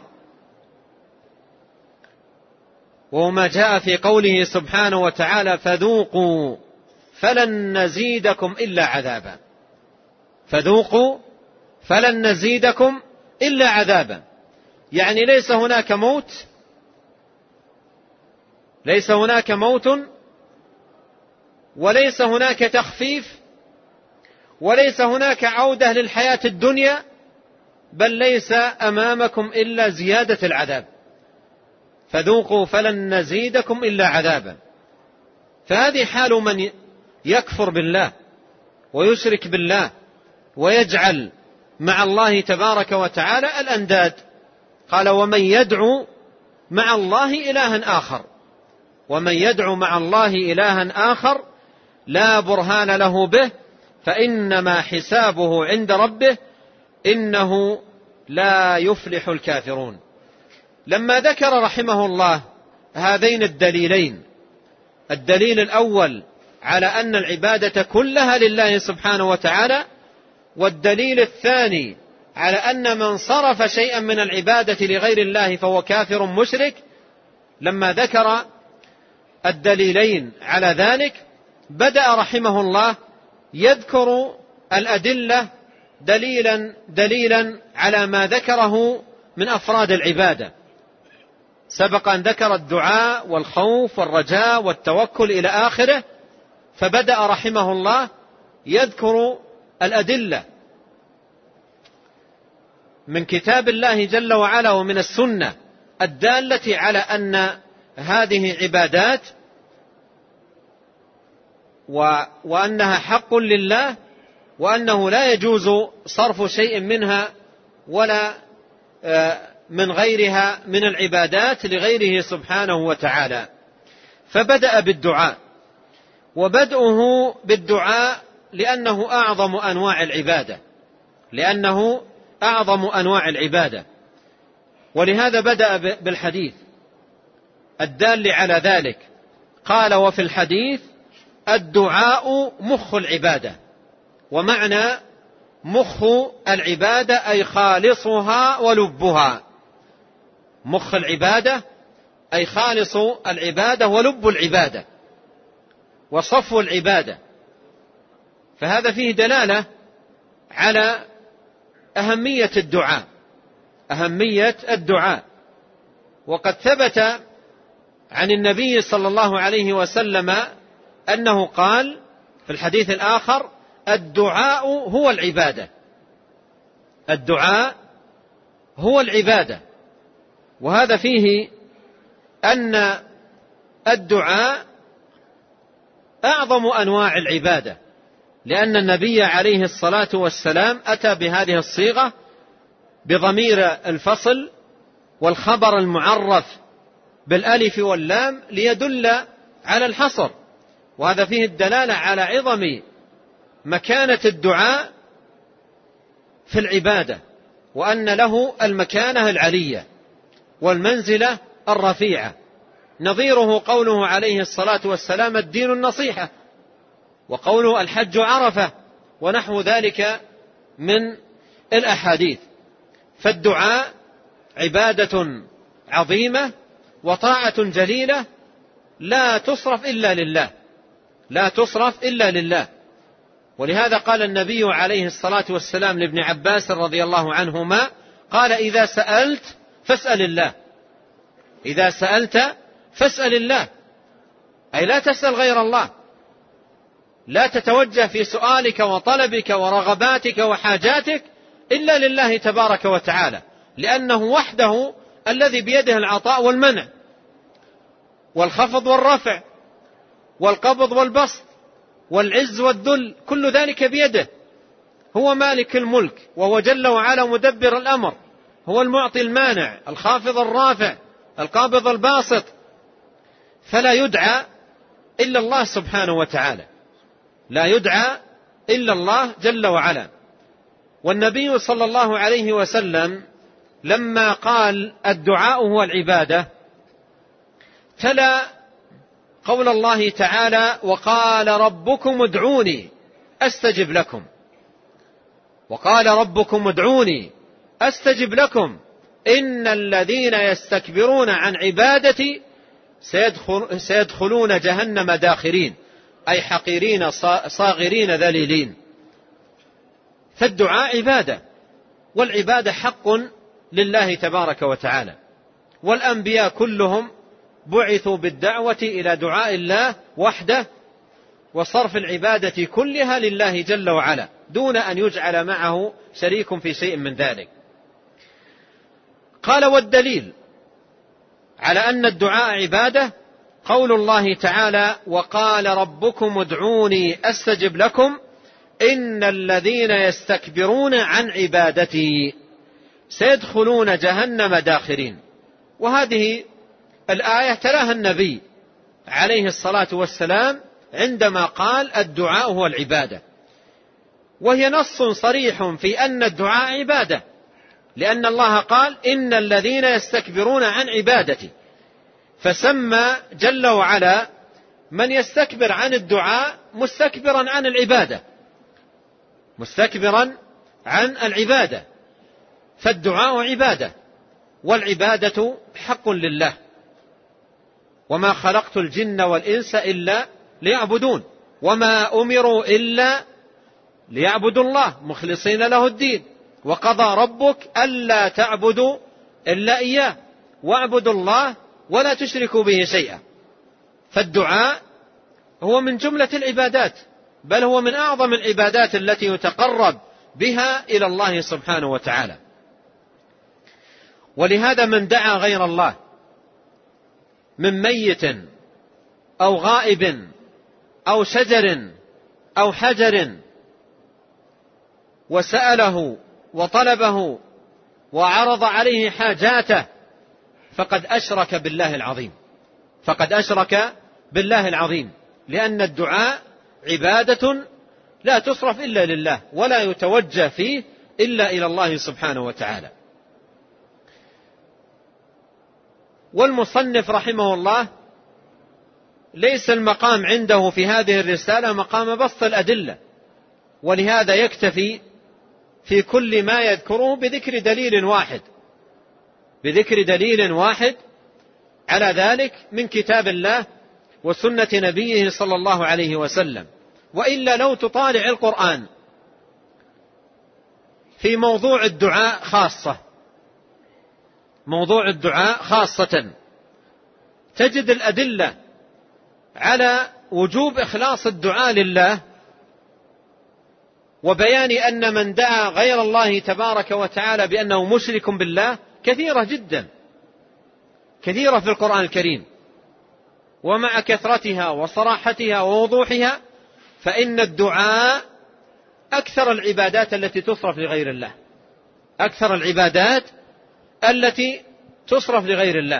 وما جاء في قوله سبحانه وتعالى: فذوقوا فلن نزيدكم إلا عذابا، فذوقوا فلن نزيدكم إلا عذابا، يعني ليس هناك موت، ليس هناك موت وليس هناك تخفيف وليس هناك عودة للحياة الدنيا، بل ليس أمامكم إلا زيادة العذاب فذوقوا فلن نزيدكم إلا عذابا. فهذه حال من يكفر بالله ويشرك بالله ويجعل مع الله تبارك وتعالى الأنداد. قال ومن يدعو مع الله إلها آخر ومن يدعو مع الله إلها آخر لا برهان له به فإنما حسابه عند ربه إنه لا يفلح الكافرون. لما ذكر رحمه الله هذين الدليلين، الدليل الأول على أن العبادة كلها لله سبحانه وتعالى، والدليل الثاني على أن من صرف شيئا من العبادة لغير الله فهو كافر مشرك، لما ذكر الدليلين على ذلك بدأ رحمه الله يذكر الأدلة دليلا دليلا على ما ذكره من أفراد العبادة. سبق أن ذكر الدعاء والخوف والرجاء والتوكل إلى آخره، فبدأ رحمه الله يذكر الأدلة من كتاب الله جل وعلا ومن السنة الدالة على أن هذه عبادات وأنها حق لله، وأنه لا يجوز صرف شيء منها ولا من غيرها من العبادات لغيره سبحانه وتعالى. فبدأ بالدعاء، وبدأه بالدعاء لأنه أعظم أنواع العبادة لأنه أعظم أنواع العبادة ولهذا بدأ بالحديث الدال على ذلك. قال وفي الحديث الدعاء مخ العبادة. ومعنى مخ العبادة أي خالصها ولبها. مخ العبادة أي خالص العبادة ولب العبادة وصفو العبادة. فهذا فيه دلالة على أهمية الدعاء أهمية الدعاء وقد ثبت عن النبي صلى الله عليه وسلم أنه قال في الحديث الآخر الدعاء هو العبادة الدعاء هو العبادة. وهذا فيه أن الدعاء أعظم أنواع العبادة، لأن النبي عليه الصلاة والسلام أتى بهذه الصيغة بضمير الفصل والخبر المعرف بالألف واللام ليدل على الحصر. وهذا فيه الدلالة على عظم مكانة الدعاء في العبادة، وأن له المكانة العلية والمنزلة الرفيعة. نظيره قوله عليه الصلاة والسلام الدين النصيحة، وقوله الحج عرفة، ونحو ذلك من الأحاديث. فالدعاء عبادة عظيمة وطاعة جليلة لا تصرف إلا لله لا تصرف إلا لله. ولهذا قال النبي عليه الصلاة والسلام لابن عباس رضي الله عنهما قال إذا سألت فاسأل الله إذا سألت فاسأل الله أي لا تسأل غير الله، لا تتوجه في سؤالك وطلبك ورغباتك وحاجاتك إلا لله تبارك وتعالى، لأنه وحده الذي بيده العطاء والمنع والخفض والرفع والقبض والبسط والعز والذل، كل ذلك بيده. هو مالك الملك، وهو جل وعلا مدبر الأمر، هو المعطي المانع الخافض الرافع القابض الباسط، فلا يدعى إلا الله سبحانه وتعالى لا يدعى إلا الله جل وعلا. والنبي صلى الله عليه وسلم لما قال الدعاء هو العبادة تلا قول الله تعالى وقال ربكم ادعوني أستجب لكم وقال ربكم ادعوني أستجب لكم إن الذين يستكبرون عن عبادتي سيدخل سيدخلون جهنم داخرين أي حقيرين صاغرين ذليلين. فالدعاء عبادة، والعبادة حق لله تبارك وتعالى، والأنبياء كلهم بعثوا بالدعوة إلى دعاء الله وحده وصرف العبادة كلها لله جل وعلا دون أن يجعل معه شريك في شيء من ذلك. قال: والدليل على أن الدعاء عبادة قول الله تعالى: وقال ربكم ادعوني أستجب لكم إن الذين يستكبرون عن عبادتي سيدخلون جهنم داخرين. وهذه الآية تلاها النبي عليه الصلاة والسلام عندما قال: الدعاء هو العبادة، وهي نص صريح في أن الدعاء عبادة، لأن الله قال: إن الذين يستكبرون عن عبادتي، فسمى جل وعلا من يستكبر عن الدعاء مستكبرا عن العبادة، مستكبرا عن العبادة. فالدعاء عبادة، والعبادة حق لله. وما خلقت الجن والإنس إلا ليعبدون، وما أمروا إلا ليعبدوا الله مخلصين له الدين، وقضى ربك ألا تعبدوا إلا إياه واعبدوا الله ولا تشركوا به شيئا. فالدعاء هو من جملة العبادات، بل هو من أعظم العبادات التي يتقرب بها إلى الله سبحانه وتعالى. ولهذا من دعا غير الله من ميت أو غائب أو شجر أو حجر وسأله وطلبه وعرض عليه حاجاته فقد أشرك بالله العظيم، فقد أشرك بالله العظيم، لأن الدعاء عبادة لا تصرف إلا لله، ولا يتوجه فيه إلا إلى الله سبحانه وتعالى. والمصنف رحمه الله ليس المقام عنده في هذه الرسالة مقام بسط الأدلة، ولهذا يكتفي في كل ما يذكره بذكر دليل واحد بذكر دليل واحد على ذلك من كتاب الله وسنة نبيه صلى الله عليه وسلم. وإلا لو تطالع القرآن في موضوع الدعاء خاصة موضوع الدعاء خاصة تجد الأدلة على وجوب إخلاص الدعاء لله، وبيان أن من دعا غير الله تبارك وتعالى بأنه مشرك بالله كثيرة جدا، كثيرة في القرآن الكريم. ومع كثرتها وصراحتها ووضوحها فإن الدعاء أكثر العبادات التي تصرف لغير الله، أكثر العبادات التي تصرف لغير الله.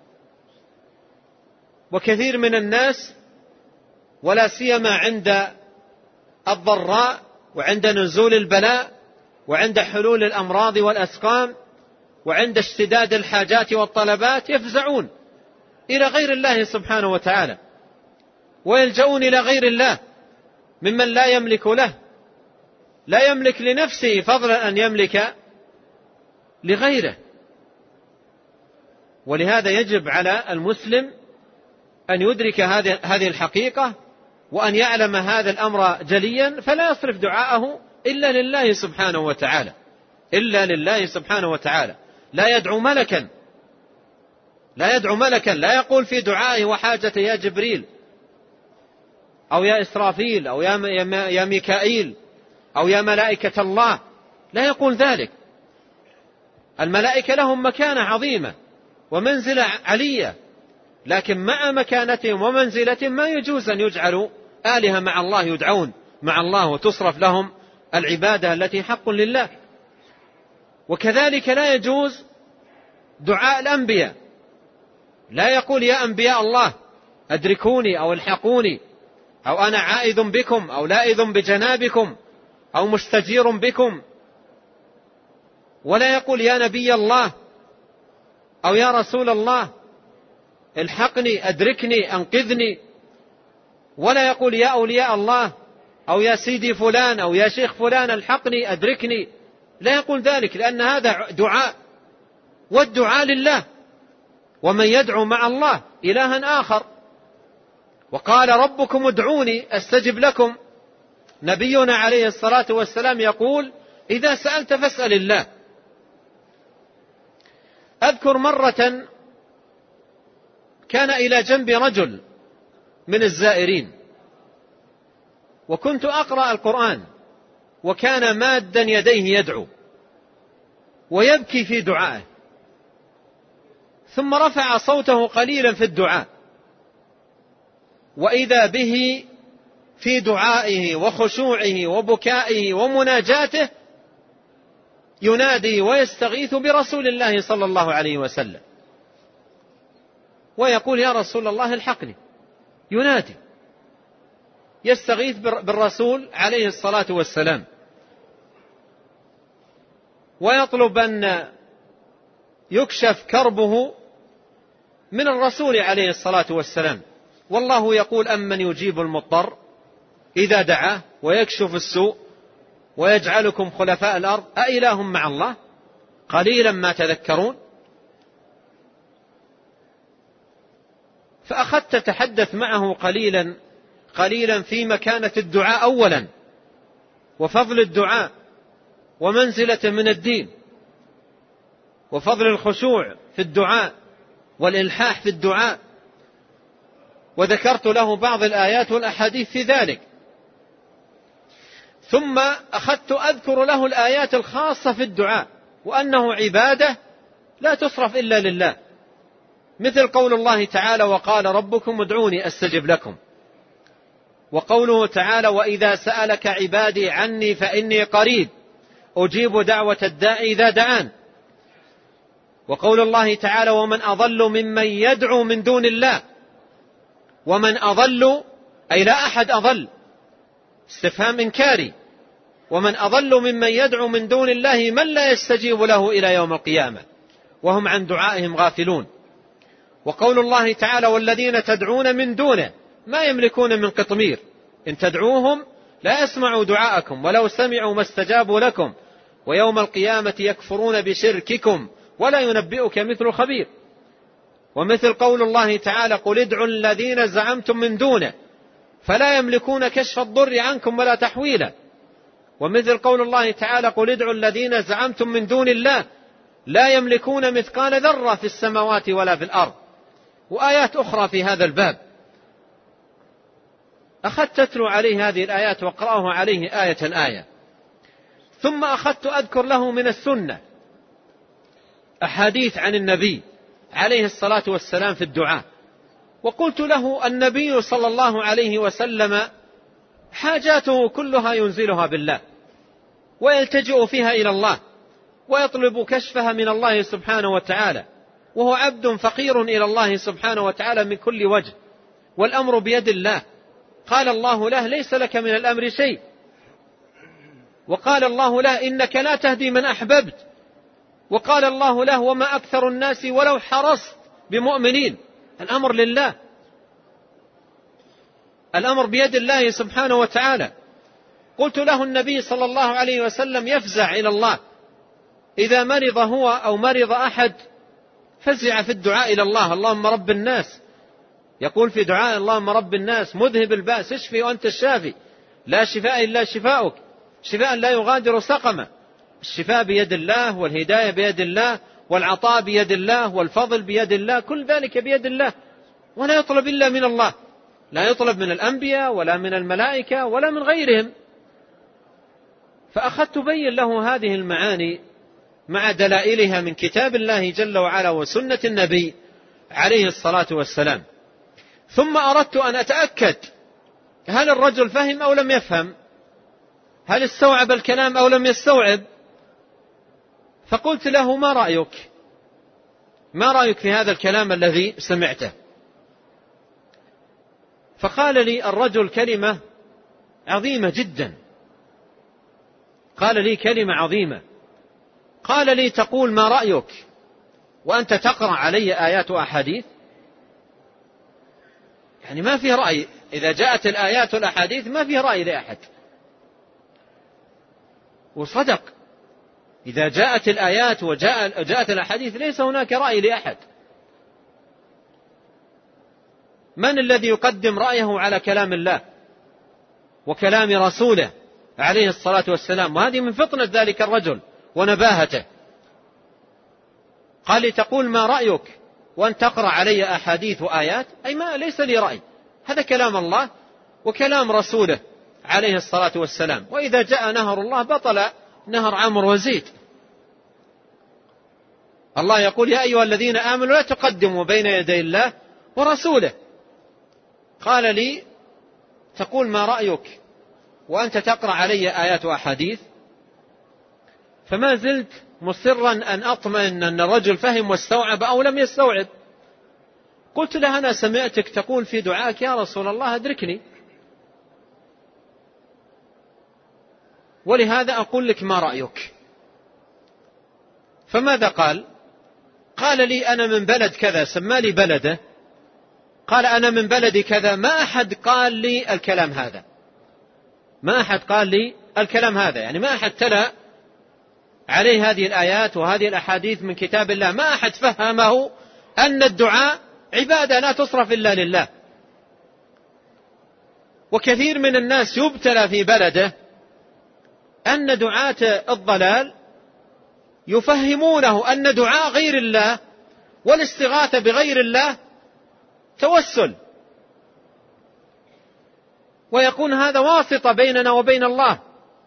وكثير من الناس ولا سيما عند الضراء وعند نزول البلاء وعند حلول الأمراض والأسقام وعند اشتداد الحاجات والطلبات يفزعون إلى غير الله سبحانه وتعالى، ويلجؤون إلى غير الله ممن لا يملك له، لا يملك لنفسه فضلا أن يملك لغيره. ولهذا يجب على المسلم أن يدرك هذه الحقيقة وأن يعلم هذا الأمر جليا، فلا يصرف دعاءه إلا لله سبحانه وتعالى، إلا لله سبحانه وتعالى. لا يدعو ملكا لا يدعو ملكا لا يقول في دعائه وحاجته يا جبريل أو يا إسرافيل أو يا ميكائيل أو يا ملائكة الله، لا يقول ذلك. الملائكة لهم مكانة عظيمة ومنزلة علية، لكن مع مكانتهم ومنزلتهم ما يجوز أن يجعلوا آلهة مع الله يدعون مع الله وتصرف لهم العبادة التي حق لله. وكذلك لا يجوز دعاء الأنبياء، لا يقول يا أنبياء الله أدركوني أو الحقوني أو أنا عائذ بكم أو لائذ بجنابكم أو مستجير بكم، ولا يقول يا نبي الله أو يا رسول الله الحقني أدركني أنقذني، ولا يقول يا أولياء الله أو يا سيدي فلان أو يا شيخ فلان الحقني أدركني، لا يقول ذلك، لأن هذا دعاء، والدعاء لله، ومن يدعو مع الله إلها آخر. وقال ربكم ادعوني أستجب لكم. نبينا عليه الصلاة والسلام يقول إذا سألت فاسأل الله. أذكر مرة كان إلى جنب رجل من الزائرين، وكنت أقرأ القرآن، وكان مادا يديه يدعو ويبكي في دعائه، ثم رفع صوته قليلا في الدعاء، وإذا به في دعائه وخشوعه وبكائه ومناجاته ينادي ويستغيث برسول الله صلى الله عليه وسلم، ويقول يا رسول الله الحقني، ينادي يستغيث بالرسول عليه الصلاة والسلام، ويطلب أن يكشف كربه من الرسول عليه الصلاة والسلام. والله يقول أمن يجيب المضطر إذا دعاه ويكشف السوء ويجعلكم خلفاء الأرض أإله مع الله قليلا ما تذكرون. فأخذت تتحدث معه قليلا قليلا في مكانة الدعاء أولا، وفضل الدعاء ومنزلته من الدين، وفضل الخشوع في الدعاء والإلحاح في الدعاء، وذكرت له بعض الآيات والأحاديث في ذلك. ثم أخذت أذكر له الآيات الخاصة في الدعاء، وأنه عبادة لا تصرف إلا لله، مثل قول الله تعالى وقال ربكم ادعوني أستجب لكم، وقوله تعالى وإذا سألك عبادي عني فإني قريب أجيب دعوة الداعي إذا دعان، وقول الله تعالى ومن أضل ممن يدعو من دون الله، ومن أضل أي لا أحد أضل، استفهام إنكاري، ومن أضل ممن يدعو من دون الله من لا يستجيب له إلى يوم القيامة وهم عن دعائهم غافلون. وقول الله تعالى والذين تدعون من دونه ما يملكون من قطمير إن تدعوهم لا يسمعوا دعاءكم ولو سمعوا ما استجابوا لكم ويوم القيامة يكفرون بشرككم ولا ينبئك مثل خبير. ومثل قول الله تعالى قل ادعوا الذين زعمتم من دونه فلا يملكون كشف الضر عنكم ولا تحويلا. ومثل قول الله تعالى قل ادعوا الذين زعمتم من دون الله لا يملكون مثقال ذرة في السماوات ولا في الأرض، وآيات أخرى في هذا الباب. أخذت تتلو عليه هذه الآيات واقرأه عليه آية آية. ثم أخذت أذكر له من السنة أحاديث عن النبي عليه الصلاة والسلام في الدعاء، وقلت له النبي صلى الله عليه وسلم حاجاته كلها ينزلها بالله ويلتجئ فيها إلى الله ويطلب كشفها من الله سبحانه وتعالى، وهو عبد فقير إلى الله سبحانه وتعالى من كل وجه، والأمر بيد الله. قال الله له ليس لك من الأمر شيء، وقال الله له إنك لا تهدي من أحببت، وقال الله له وما أكثر الناس ولو حرصت بمؤمنين. الأمر لله، الأمر بيد الله سبحانه وتعالى. قلت له النبي صلى الله عليه وسلم يفزع إلى الله إذا مرض هو أو مرض أحد، فزع في الدعاء إلى الله اللهم رب الناس، يقول في دعاء اللهم رب الناس مذهب البأس اشفي وأنت الشافي لا شفاء إلا شفاؤك شفاء لا يغادر سقما. الشفاء بيد الله، والهداية بيد الله، والعطاء بيد الله، والفضل بيد الله، كل ذلك بيد الله، ولا يطلب إلا من الله، لا يطلب من الأنبياء ولا من الملائكة ولا من غيرهم. فأخذت بين له هذه المعاني مع دلائلها من كتاب الله جل وعلا وسنة النبي عليه الصلاة والسلام. ثم أردت أن أتأكد هل الرجل فهم أو لم يفهم، هل استوعب الكلام أو لم يستوعب. فقلت له ما رأيك ما رأيك في هذا الكلام الذي سمعته؟ فقال لي الرجل كلمة عظيمة جدا، قال لي كلمة عظيمة، قال لي تقول ما رأيك وأنت تقرأ علي آيات وأحاديث؟ يعني ما في رأي، إذا جاءت الآيات والأحاديث ما في رأي لأحد. وصدق، إذا جاءت الآيات وجاءت الأحاديث ليس هناك رأي لأحد. من الذي يقدم رأيه على كلام الله وكلام رسوله عليه الصلاة والسلام؟ وهذه من فطنة ذلك الرجل ونباهته. قال لي تقول ما رأيك وأن تقرأ علي أحاديث وآيات؟ أي ما ليس لي رأي، هذا كلام الله وكلام رسوله عليه الصلاة والسلام، وإذا جاء نهر الله بطل نهر عمرو وزيد. الله يقول يا أيها الذين آمنوا لا تقدموا بين يدي الله ورسوله. قال لي تقول ما رأيك وأنت تقرأ علي آيات وأحاديث؟ فما زلت مصرا أن أطمئن أن الرجل فهم واستوعب أو لم يستوعب. قلت له أنا سمعتك تقول في دعائك يا رسول الله أدركني، ولهذا أقول لك ما رأيك. فماذا قال؟ قال لي أنا من بلد كذا، سمالي بلده، قال أنا من بلد كذا، ما أحد قال لي الكلام هذا، ما أحد قال لي الكلام هذا، يعني ما أحد تلا عليه هذه الآيات وهذه الأحاديث من كتاب الله، ما أحد فهمه أن الدعاء عبادة لا تصرف إلا لله. وكثير من الناس يبتلى في بلده أن دعاة الضلال يفهمونه أن دعاء غير الله والاستغاثة بغير الله توسل، ويكون هذا واسطة بيننا وبين الله،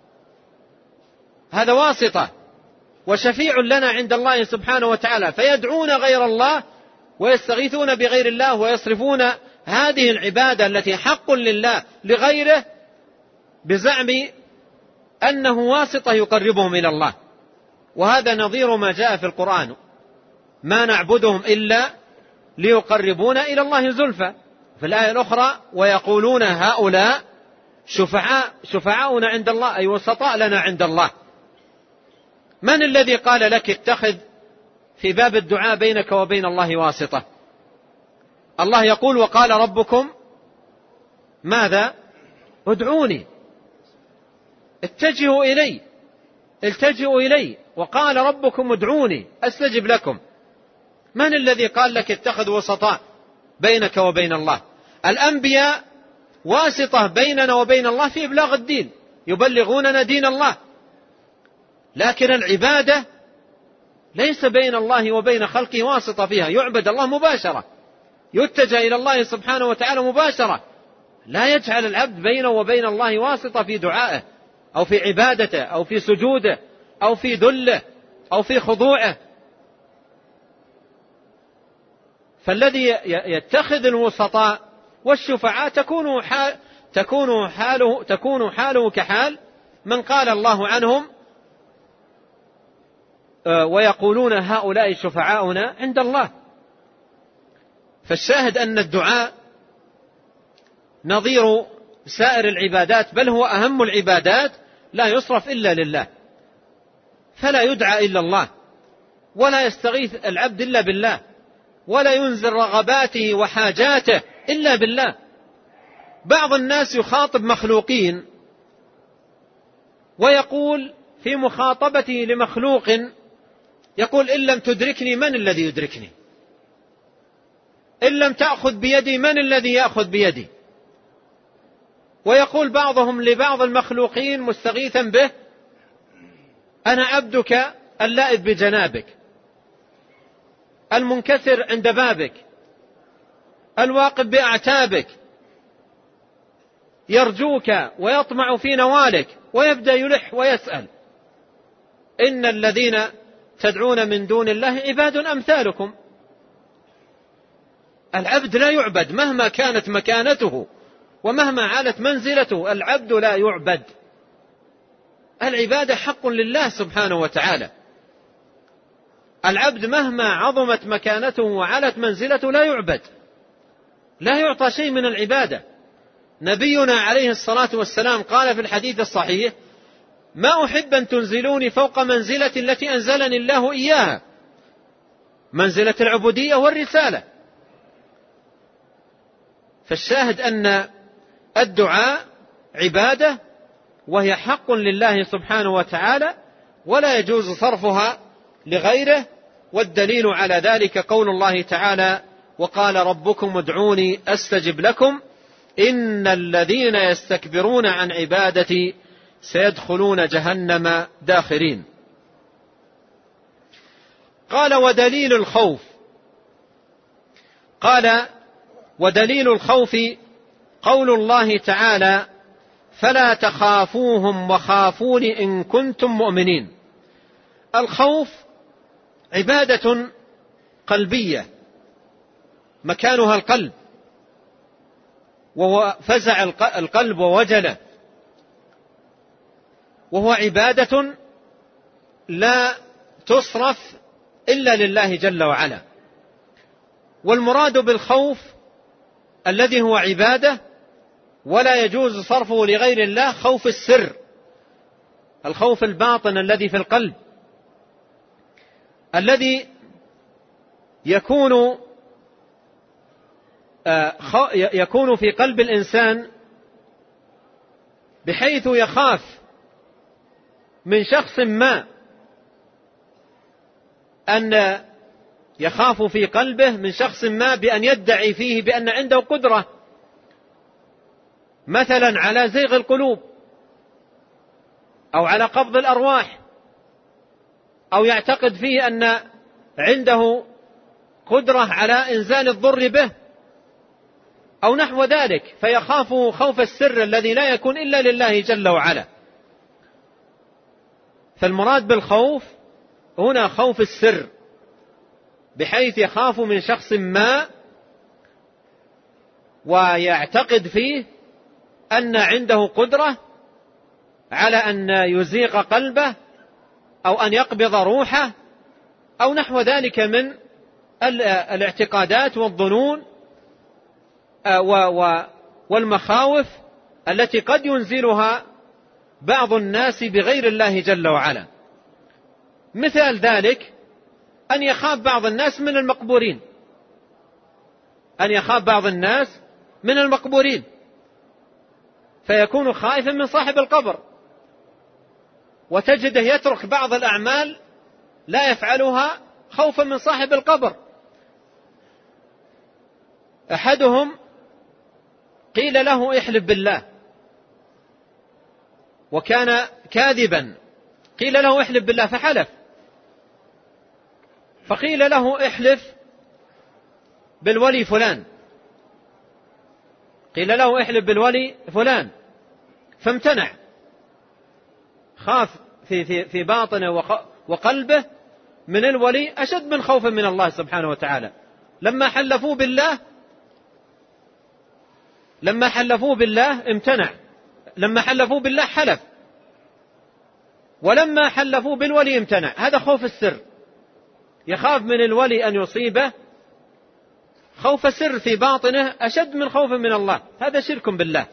هذا واسطة وشفيع لنا عند الله سبحانه وتعالى، فيدعون غير الله ويستغيثون بغير الله ويصرفون هذه العبادة التي حق لله لغيره بزعم أنه واسطة يقربهم إلى الله. وهذا نظير ما جاء في القرآن: ما نعبدهم إلا ليقربونا إلى الله زلفى. في الآية الأخرى: ويقولون هؤلاء شفعاء شفعاؤنا عند الله، أي وسطاء لنا عند الله. من الذي قال لك اتخذ في باب الدعاء بينك وبين الله واسطة؟ الله يقول: وقال ربكم ماذا؟ ادعوني، اتجهوا إلي، التجئوا إلي، وقال ربكم ادعوني أستجب لكم. من الذي قال لك اتخذ وسطاء بينك وبين الله؟ الأنبياء واسطة بيننا وبين الله في إبلاغ الدين، يبلغوننا دين الله، لكن العبادة ليس بين الله وبين خلقه واسطة فيها، يعبد الله مباشرة، يتجه إلى الله سبحانه وتعالى مباشرة، لا يجعل العبد بينه وبين الله واسطة في دعائه أو في عبادته أو في سجوده أو في ذله أو في خضوعه. فالذي يتخذ الوسطاء والشفعاء تكون حال تكون حاله تكون حاله كحال من قال الله عنهم: ويقولون هؤلاء شفعاؤنا عند الله. فالشاهد أن الدعاء نظير سائر العبادات، بل هو أهم العبادات، لا يصرف إلا لله، فلا يدعى إلا الله، ولا يستغيث العبد إلا بالله، ولا ينزل رغباته وحاجاته إلا بالله. بعض الناس يخاطب مخلوقين ويقول في مخاطبته لمخلوق، يقول: إن لم تدركني من الذي يدركني؟ إن لم تأخذ بيدي من الذي يأخذ بيدي؟ ويقول بعضهم لبعض المخلوقين مستغيثا به: أنا عبدك اللائذ بجنابك، المنكسر عند بابك، الواقف بأعتابك، يرجوك ويطمع في نوالك، ويبدأ يلح ويسأل. إن الذين تدعون من دون الله عباد أمثالكم. العبد لا يعبد مهما كانت مكانته ومهما علت منزلته، العبد لا يعبد. العبادة حق لله سبحانه وتعالى. العبد مهما عظمت مكانته وعلت منزلته لا يعبد، لا يعطى شيء من العبادة. نبينا عليه الصلاة والسلام قال في الحديث الصحيح: ما أحب أن تنزلوني فوق منزلة التي أنزلني الله إياها، منزلة العبودية والرسالة. فالشاهد أن الدعاء عبادة، وهي حق لله سبحانه وتعالى، ولا يجوز صرفها لغيره. والدليل على ذلك قول الله تعالى: وقال ربكم ادعوني أستجب لكم إن الذين يستكبرون عن عبادتي سيدخلون جهنم داخرين. قال: ودليل الخوف، قال: ودليل الخوف قول الله تعالى: فلا تخافوهم وخافون إن كنتم مؤمنين. الخوف عبادة قلبية مكانها القلب، وهو فزع القلب ووجله، وهو عبادة لا تصرف إلا لله جل وعلا. والمراد بالخوف الذي هو عبادة ولا يجوز صرفه لغير الله خوف السر، الخوف الباطن الذي في القلب، الذي يكون يكون في قلب الإنسان بحيث يخاف من شخص ما، أن يخاف في قلبه من شخص ما بأن يدعي فيه بأن عنده قدرة مثلا على زيغ القلوب أو على قبض الأرواح، أو يعتقد فيه أن عنده قدرة على إنزال الضر به أو نحو ذلك، فيخاف خوف السر الذي لا يكون إلا لله جل وعلا. فالمراد بالخوف هنا خوف السر، بحيث يخاف من شخص ما ويعتقد فيه أن عنده قدرة على أن يزيغ قلبه أو أن يقبض روحه أو نحو ذلك من الاعتقادات والظنون والمخاوف التي قد ينزلها بعض الناس بغير الله جل وعلا. مثال ذلك أن يخاف بعض الناس من المقبورين، أن يخاف بعض الناس من المقبورين فيكون خائفا من صاحب القبر، وتجده يترك بعض الأعمال لا يفعلها خوفا من صاحب القبر. أحدهم قيل له احلف بالله وكان كاذبا، قيل له احلف بالله فحلف، فقيل له احلف بالولي فلان، قيل له احلف بالولي فلان فامتنع، خاف في, في, في باطنه وقلبه من الولي أشد من خوفه من الله سبحانه وتعالى. لما حلفوا بالله لما حلفوا بالله امتنع، لما حلفوا بالله حلف، ولما حلفوا بالولي امتنع. هذا خوف السر، يخاف من الولي أن يصيبه خوف سر في باطنه أشد من خوف من الله، هذا شرك بالله.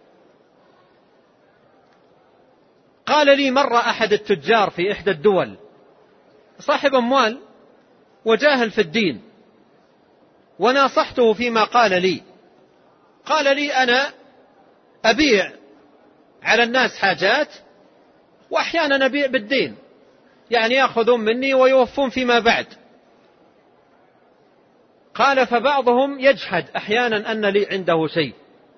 قال لي مرة أحد التجار في إحدى الدول، صاحب أموال وجاهل في الدين، وناصحته فيما قال لي، قال لي أنا أبيع على الناس حاجات وأحيانا أبيع بالدين، يعني يأخذون مني ويوفون فيما بعد. قال فبعضهم يجحد أحيانا أن لي عنده شيء،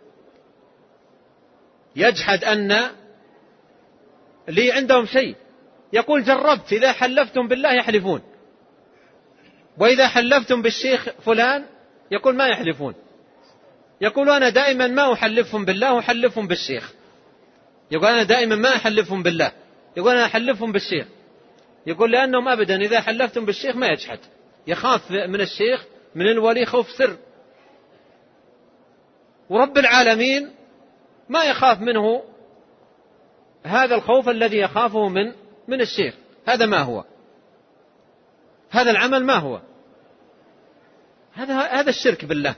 يجحد أن لي عندهم شيء، يقول جربت إذا حلفتم بالله يحلفون، وإذا حلفتم بالشيخ فلان يقول ما يحلفون، يقول أنا دائما ما أحلفهم بالله أحلفهم بالشيخ، يقول أنا دائما ما أحلفهم بالله، يقول أنا أحلفهم بالشيخ، يقول لأنهم أبدا إذا حلفتم بالشيخ ما يجحد، يخاف من الشيخ من الولي خوف سر، ورب العالمين ما يخاف منه هذا الخوف الذي يخافه من من الشيخ. هذا ما هو؟ هذا العمل ما هو؟ هذا هذا الشرك بالله.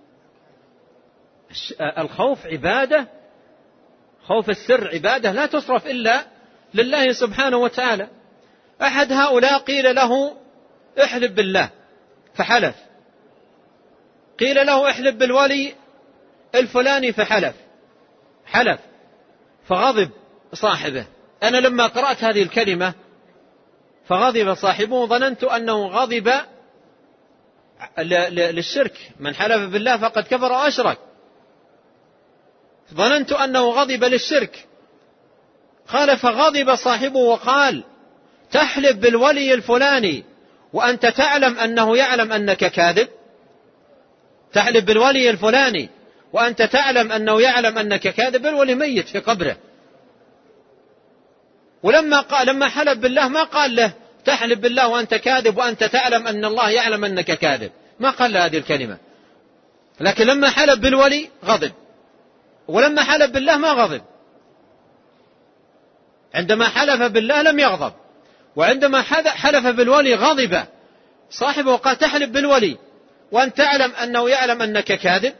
الخوف عبادة، خوف السر عبادة لا تصرف إلا لله سبحانه وتعالى. أحد هؤلاء قيل له احلف بالله فحلف، قيل له احلف بالولي الفلاني فحلف، حلف فغضب صاحبه. أنا لما قرأت هذه الكلمة فغضب صاحبه ظننت أنه غضب للشرك، من حلف بالله فقد كفر وأشرك، ظننت أنه غضب للشرك. قال فغضب صاحبه وقال تحلف بالولي الفلاني وأنت تعلم أنه يعلم أنك كاذب، تحلف بالولي الفلاني وأنت تعلم أنه يعلم أنك كاذب، الولي ميت في قبره. ولما قال لما حلف بالله ما قال له تحلف بالله وأنت كاذب وأنت تعلم أن الله يعلم أنك كاذب، ما قال هذه الكلمة. لكن لما حلف بالولي غضب، ولما حلف بالله ما غضب. عندما حلف بالله لم يغضب، وعندما حلف بالولي غضب صاحبه وقال تحلف بالولي وأن تعلم أنه يعلم أنك كاذب.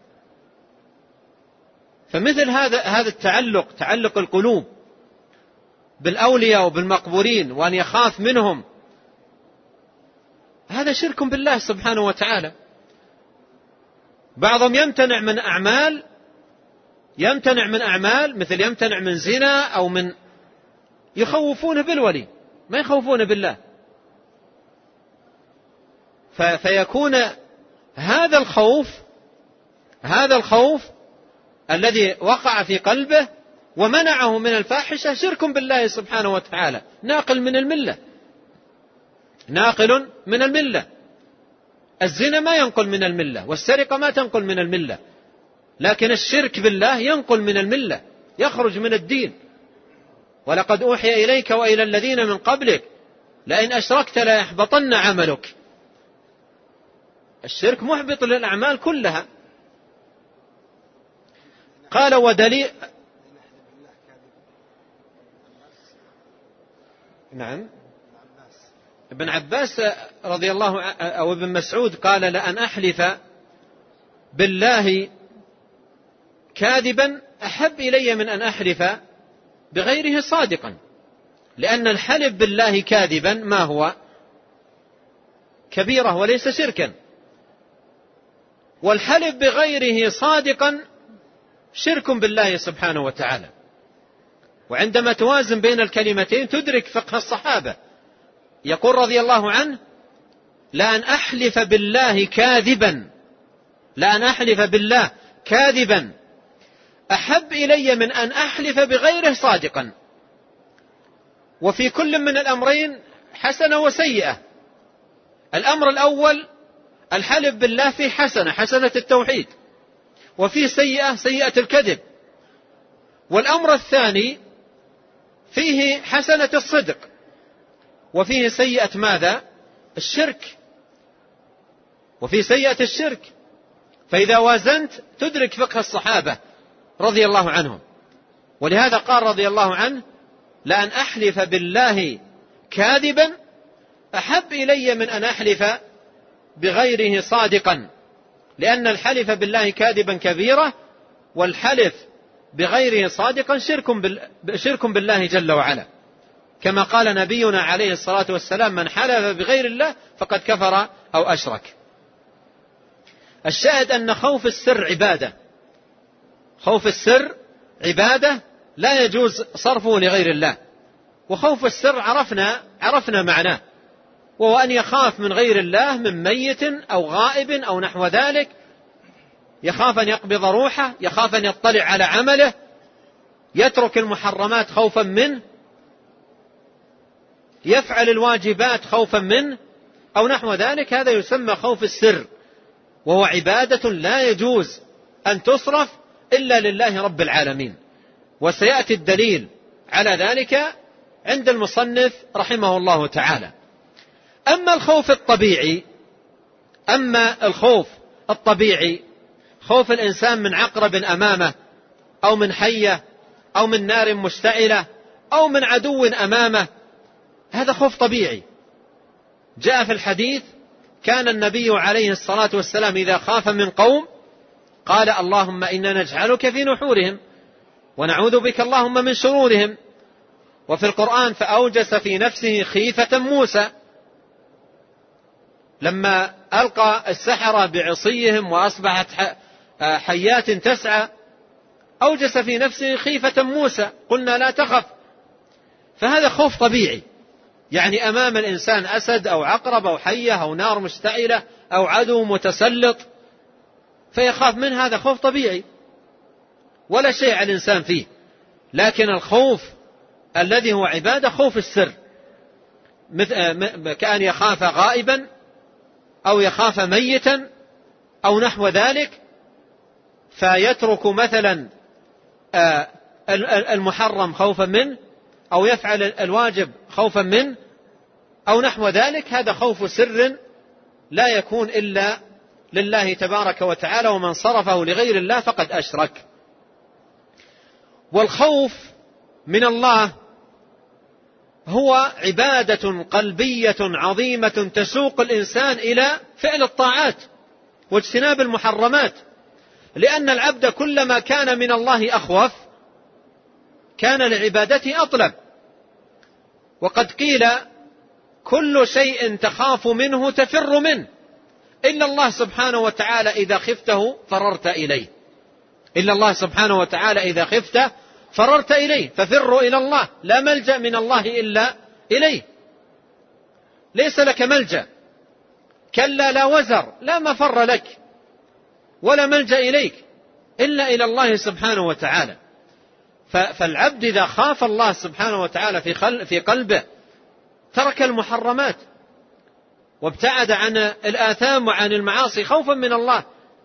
فمثل هذا هذا التعلق، تعلق القلوب بالأولياء وبالمقبورين وأن يخاف منهم، هذا شرك بالله سبحانه وتعالى. بعضهم يمتنع من أعمال يمتنع من أعمال مثل يمتنع من زنا أو من يخوفون بالولي، ما يخوفون بالله. فيكون هذا الخوف هذا الخوف الذي وقع في قلبه ومنعه من الفاحشة شرك بالله سبحانه وتعالى، ناقل من الملة ناقل من الملة. الزنا ما ينقل من الملة، والسرقة ما تنقل من الملة، لكن الشرك بالله ينقل من الملة، يخرج من الدين. ولقد أوحي إليك وإلى الذين من قبلك لئن أشركت لا يحبطن عملك. الشرك محبط للأعمال كلها. قال ودليل نعم ابن عباس رضي الله عنه أو ابن مسعود قال لأن أحلف بالله كاذبا أحب إلي من أن أحلف بغيره صادقا، لأن الحلف بالله كاذبا ما هو؟ كبيرة وليس شركا، والحلف بغيره صادقا شرك بالله سبحانه وتعالى. وعندما توازن بين الكلمتين تدرك فقه الصحابة. يقول رضي الله عنه لأن أحلف بالله كاذبا لأن أحلف بالله كاذبا أحب إلي من أن أحلف بغيره صادقا. وفي كل من الأمرين حسنة وسيئة. الأمر الأول الحلف بالله فيه حسنة، حسنة التوحيد، وفيه سيئة، سيئة الكذب. والأمر الثاني فيه حسنة الصدق، وفيه سيئة ماذا؟ الشرك، وفيه سيئة الشرك. فإذا وازنت تدرك فقه الصحابة رضي الله عنهم. ولهذا قال رضي الله عنه لأن أحلف بالله كاذبا أحب إلي من أن أحلف بغيره صادقا، لأن الحلف بالله كاذبا كبيرة، والحلف بغيره صادقا شرك, بال... شرك بالله جل وعلا، كما قال نبينا عليه الصلاة والسلام من حلف بغير الله فقد كفر أو أشرك. الشاهد أن خوف السر عبادة، خوف السر عبادة لا يجوز صرفه لغير الله. وخوف السر عرفنا عرفنا معناه، وهو أن يخاف من غير الله من ميت أو غائب أو نحو ذلك، يخاف أن يقبض روحه، يخاف أن يطلع على عمله، يترك المحرمات خوفا منه، يفعل الواجبات خوفا منه أو نحو ذلك. هذا يسمى خوف السر، وهو عبادة لا يجوز أن تصرف إلا لله رب العالمين. وسيأتي الدليل على ذلك عند المصنف رحمه الله تعالى. أما الخوف الطبيعي أما الخوف الطبيعي خوف الإنسان من عقرب أمامه، أو من حية، أو من نار مشتعلة، أو من عدو أمامه، هذا خوف طبيعي. جاء في الحديث كان النبي عليه الصلاة والسلام إذا خاف من قوم قال اللهم إنا نجعلك في نحورهم ونعوذ بك اللهم من شرورهم. وفي القرآن فأوجس في نفسه خيفة موسى لما ألقى السحرة بعصيهم وأصبحت حيات تسعى، أوجس في نفسه خيفة موسى، قلنا لا تخف. فهذا خوف طبيعي، يعني أمام الإنسان أسد أو عقرب أو حية أو نار مشتعلة أو عدو متسلط فيخاف منه، هذا خوف طبيعي ولا شيء على الإنسان فيه. لكن الخوف الذي هو عبادة خوف السر، كأن يخاف غائبا أو يخاف ميتا أو نحو ذلك، فيترك مثلا المحرم خوفا منه، أو يفعل الواجب خوفا منه، أو نحو ذلك، هذا خوف سر لا يكون إلا لله تبارك وتعالى، ومن صرفه لغير الله فقد أشرك. والخوف من الله هو عبادة قلبية عظيمة تسوق الإنسان إلى فعل الطاعات واجتناب المحرمات، لأن العبد كلما كان من الله أخوف كان لعبادته أطلب. وقد قيل كل شيء تخاف منه تفر منه إلا الله سبحانه وتعالى إذا خفته فررت إليه، إلا الله سبحانه وتعالى إذا خفته فررت إليه، ففروا إلى الله، لا ملجأ من الله إلا إليه، ليس لك ملجأ، كلا لا وزر، لا مفر لك ولا ملجأ إليك إلا إلى الله سبحانه وتعالى. فالعبد إذا خاف الله سبحانه وتعالى في قلبه ترك المحرمات وابتعد عن الآثام وعن المعاصي خوفا من الله.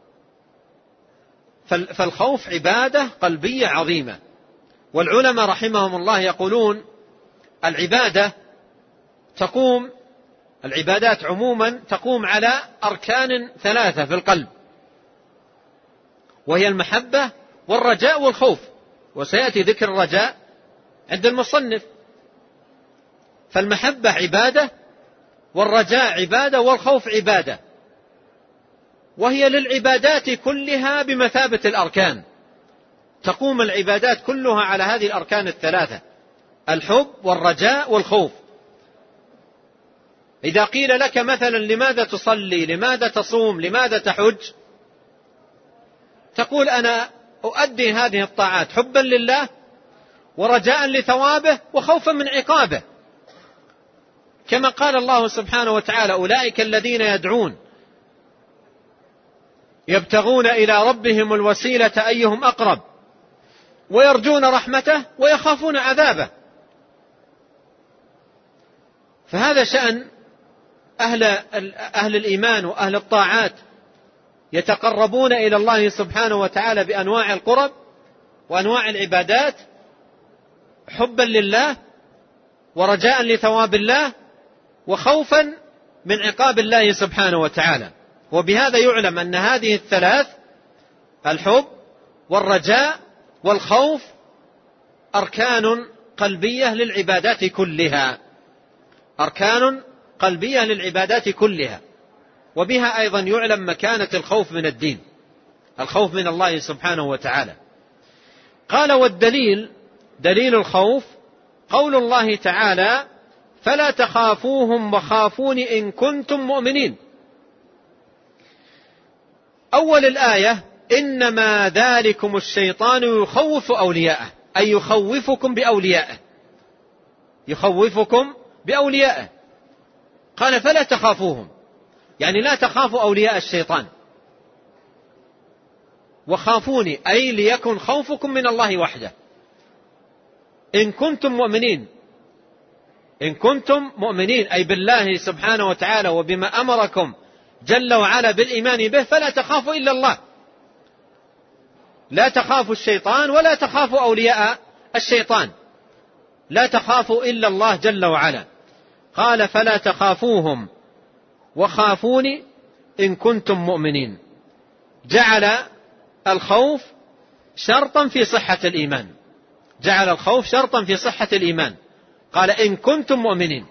فالخوف عبادة قلبية عظيمة. والعلماء رحمهم الله يقولون العبادة تقوم العبادات عموما تقوم على أركان ثلاثة في القلب، وهي المحبة والرجاء والخوف، وسيأتي ذكر الرجاء عند المصنف. فالمحبة عبادة، والرجاء عبادة، والخوف عبادة، وهي للعبادات كلها بمثابة الأركان. تقوم العبادات كلها على هذه الأركان الثلاثة: الحب والرجاء والخوف. إذا قيل لك مثلا لماذا تصلي، لماذا تصوم، لماذا تحج، تقول أنا أؤدي هذه الطاعات حبا لله ورجاء لثوابه وخوفا من عقابه، كما قال الله سبحانه وتعالى: أولئك الذين يدعون يبتغون إلى ربهم الوسيلة أيهم أقرب ويرجون رحمته ويخافون عذابه. فهذا شأن أهل, أهل الإيمان وأهل الطاعات، يتقربون إلى الله سبحانه وتعالى بأنواع القرب وأنواع العبادات حبا لله ورجاء لثواب الله وخوفا من عقاب الله سبحانه وتعالى. وبهذا يعلم أن هذه الثلاث، الحب والرجاء والخوف، أركان قلبية للعبادات كلها، أركان قلبية للعبادات كلها. وبها أيضا يعلم مكانة الخوف من الدين، الخوف من الله سبحانه وتعالى. قال: والدليل، دليل الخوف قول الله تعالى: فلا تخافوهم وخافون إن كنتم مؤمنين. أول الآية: إنما ذلكم الشيطان يخوف أولياءه، أي يخوفكم بأوليائه، يخوفكم بأوليائه. قال: فلا تخافوهم، يعني لا تخافوا أولياء الشيطان. وخافوني، أي ليكن خوفكم من الله وحده. إن كنتم مؤمنين، إن كنتم مؤمنين أي بالله سبحانه وتعالى وبما أمركم جل وعلا بالإيمان به، فلا تخافوا إلا الله، لا تخافوا الشيطان ولا تخافوا أولياء الشيطان، لا تخافوا إلا الله جل وعلا. قال: فلا تخافوهم وخافوني إن كنتم مؤمنين. جعل الخوف شرطا في صحة الإيمان، جعل الخوف شرطا في صحة الإيمان. قال: إن كنتم مؤمنين.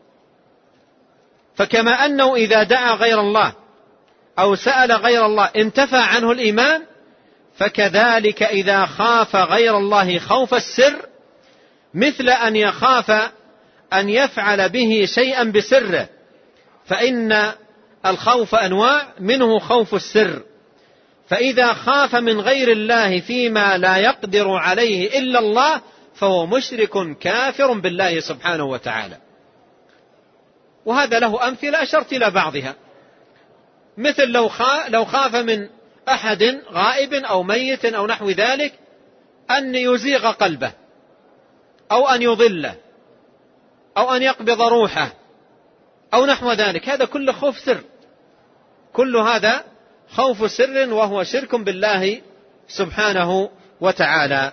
فكما أنه إذا دعا غير الله أو سأل غير الله انتفى عنه الإيمان، فكذلك إذا خاف غير الله خوف السر، مثل أن يخاف أن يفعل به شيئا بسره، فإن الخوف أنواع، منه خوف السر. فإذا خاف من غير الله فيما لا يقدر عليه إلا الله فهو مشرك كافر بالله سبحانه وتعالى. وهذا له أمثلة أشرت إلى بعضها، مثل لو لو خاف من أحد غائب أو ميت أو نحو ذلك أن يزيغ قلبه أو أن يضله أو أن يقبض روحه أو نحو ذلك، هذا كله خوف سر، كل هذا خوف سر وهو شرك بالله سبحانه وتعالى.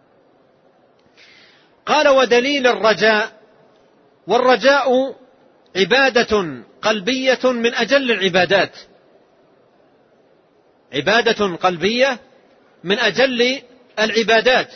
قال: ودليل الرجاء، والرجاء عبادة قلبية من أجل العبادات، عبادة قلبية من أجل العبادات.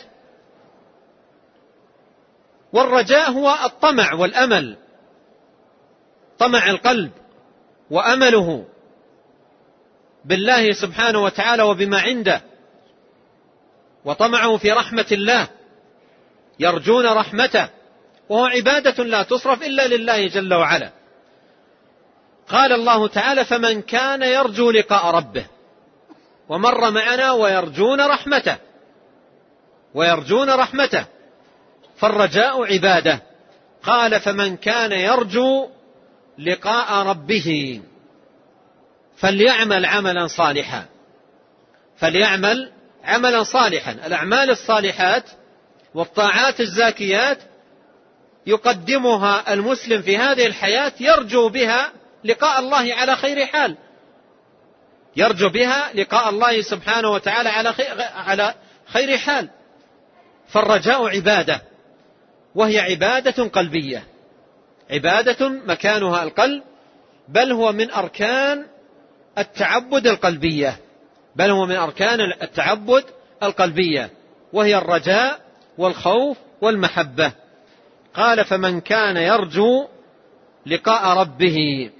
والرجاء هو الطمع والأمل، طمع القلب وأمله بالله سبحانه وتعالى وبما عنده، وطمعه في رحمة الله، يرجون رحمته، وهو عبادة لا تصرف إلا لله جل وعلا. قال الله تعالى: فمن كان يرجو لقاء ربه، ومر معنا ويرجون رحمته، ويرجون رحمته، فالرجاء عبادة. قال: فمن كان يرجو لقاء ربه فليعمل عملا صالحا، فليعمل عملا صالحا. الأعمال الصالحات والطاعات الزاكيات يقدمها المسلم في هذه الحياة، يرجو بها لقاء الله على خير حال، يرجو بها لقاء الله سبحانه وتعالى على خير حال. فالرجاء عبادة، وهي عبادة قلبية، عبادة مكانها القلب، بل هو من أركان التعبد القلبية، بل هو من أركان التعبد القلبية، وهي الرجاء والخوف والمحبة. قال: فمن كان يرجو لقاء ربه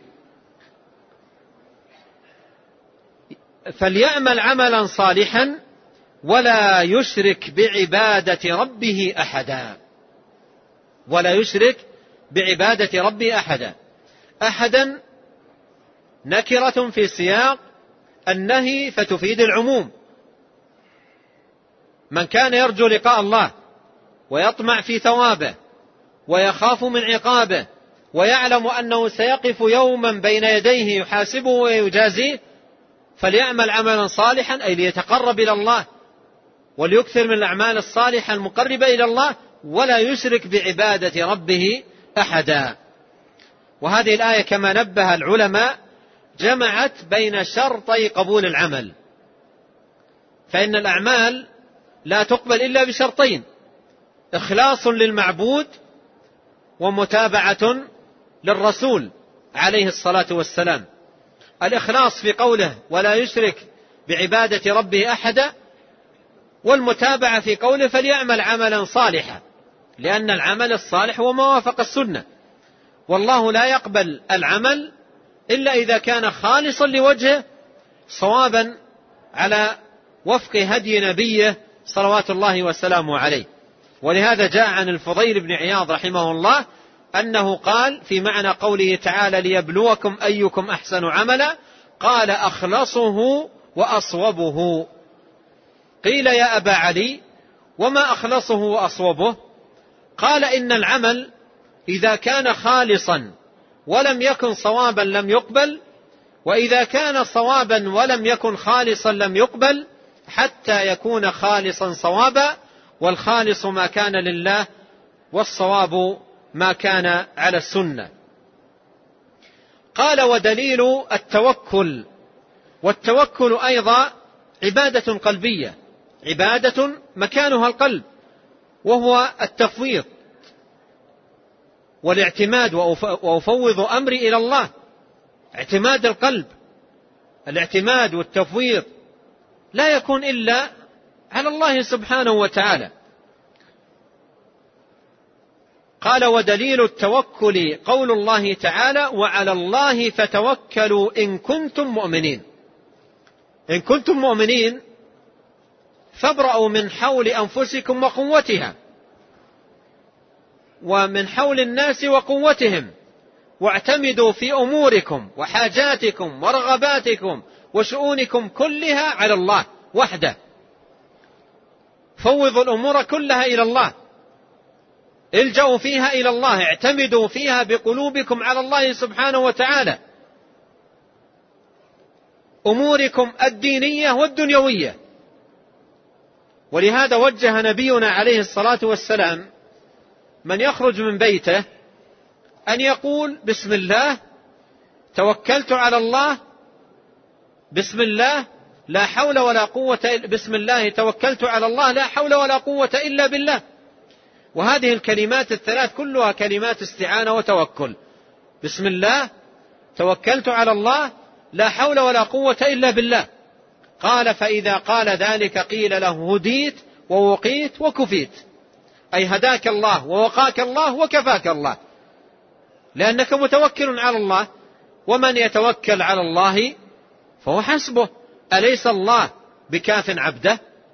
فليعمل عملا صالحا ولا يشرك بعبادة ربه أحدا، ولا يشرك بعبادة ربه أحدا. أحدا نكرة في سياق النهي فتفيد العموم. من كان يرجو لقاء الله ويطمع في ثوابه ويخاف من عقابه ويعلم أنه سيقف يوما بين يديه يحاسبه ويجازيه، فليعمل عملا صالحا، أي ليتقرب إلى الله وليكثر من الأعمال الصالحة المقربة إلى الله، ولا يشرك بعبادة ربه أحدا. وهذه الآية كما نبه العلماء جمعت بين شرطي قبول العمل، فإن الأعمال لا تقبل إلا بشرطين: إخلاص للمعبود ومتابعة للرسول عليه الصلاة والسلام. الإخلاص في قوله ولا يشرك بعبادة ربه أحدا، والمتابعة في قوله فليعمل عملا صالحا، لأن العمل الصالح هو ما وافق السنة، والله لا يقبل العمل إلا إذا كان خالصا لوجهه صوابا على وفق هدي نبيه صلوات الله وسلامه عليه. ولهذا جاء عن الفضيل بن عياض رحمه الله أنه قال في معنى قوله تعالى: ليبلوكم أيكم أحسن عملا، قال: أخلصه وأصوبه. قيل: يا أبا علي وما أخلصه وأصوبه؟ قال: إن العمل إذا كان خالصا ولم يكن صوابا لم يقبل، وإذا كان صوابا ولم يكن خالصا لم يقبل، حتى يكون خالصا صوابا، والخالص ما كان لله والصواب ما كان على السنة. قال: ودليل التوكل، والتوكل أيضا عبادة قلبية، عبادة مكانها القلب، وهو التفويض والاعتماد، وأفوض أمري إلى الله، اعتماد القلب. الاعتماد والتفويض لا يكون إلا على الله سبحانه وتعالى. قال: ودليل التوكل قول الله تعالى: وعلى الله فتوكلوا إن كنتم مؤمنين. إن كنتم مؤمنين فابرأوا من حول أنفسكم وقوتها، ومن حول الناس وقوتهم، واعتمدوا في أموركم وحاجاتكم ورغباتكم وشؤونكم كلها على الله وحده. فوضوا الأمور كلها إلى الله، الجأوا فيها إلى الله، اعتمدوا فيها بقلوبكم على الله سبحانه وتعالى، أموركم الدينية والدنيوية. ولهذا وجه نبينا عليه الصلاة والسلام من يخرج من بيته أن يقول: بسم الله توكلت على الله، بسم الله لا حول ولا قوة، بسم الله توكلت على الله لا حول ولا قوة إلا بالله. وهذه الكلمات الثلاث كلها كلمات استعانة وتوكل، بسم الله توكلت على الله لا حول ولا قوة إلا بالله. قال فإذا قال ذلك قيل له هديت ووقيت وكفيت، أي هداك الله ووقاك الله وكفاك الله، لأنك متوكل على الله، ومن يتوكل على الله فهو حسبه، أليس الله بكاف عبده؟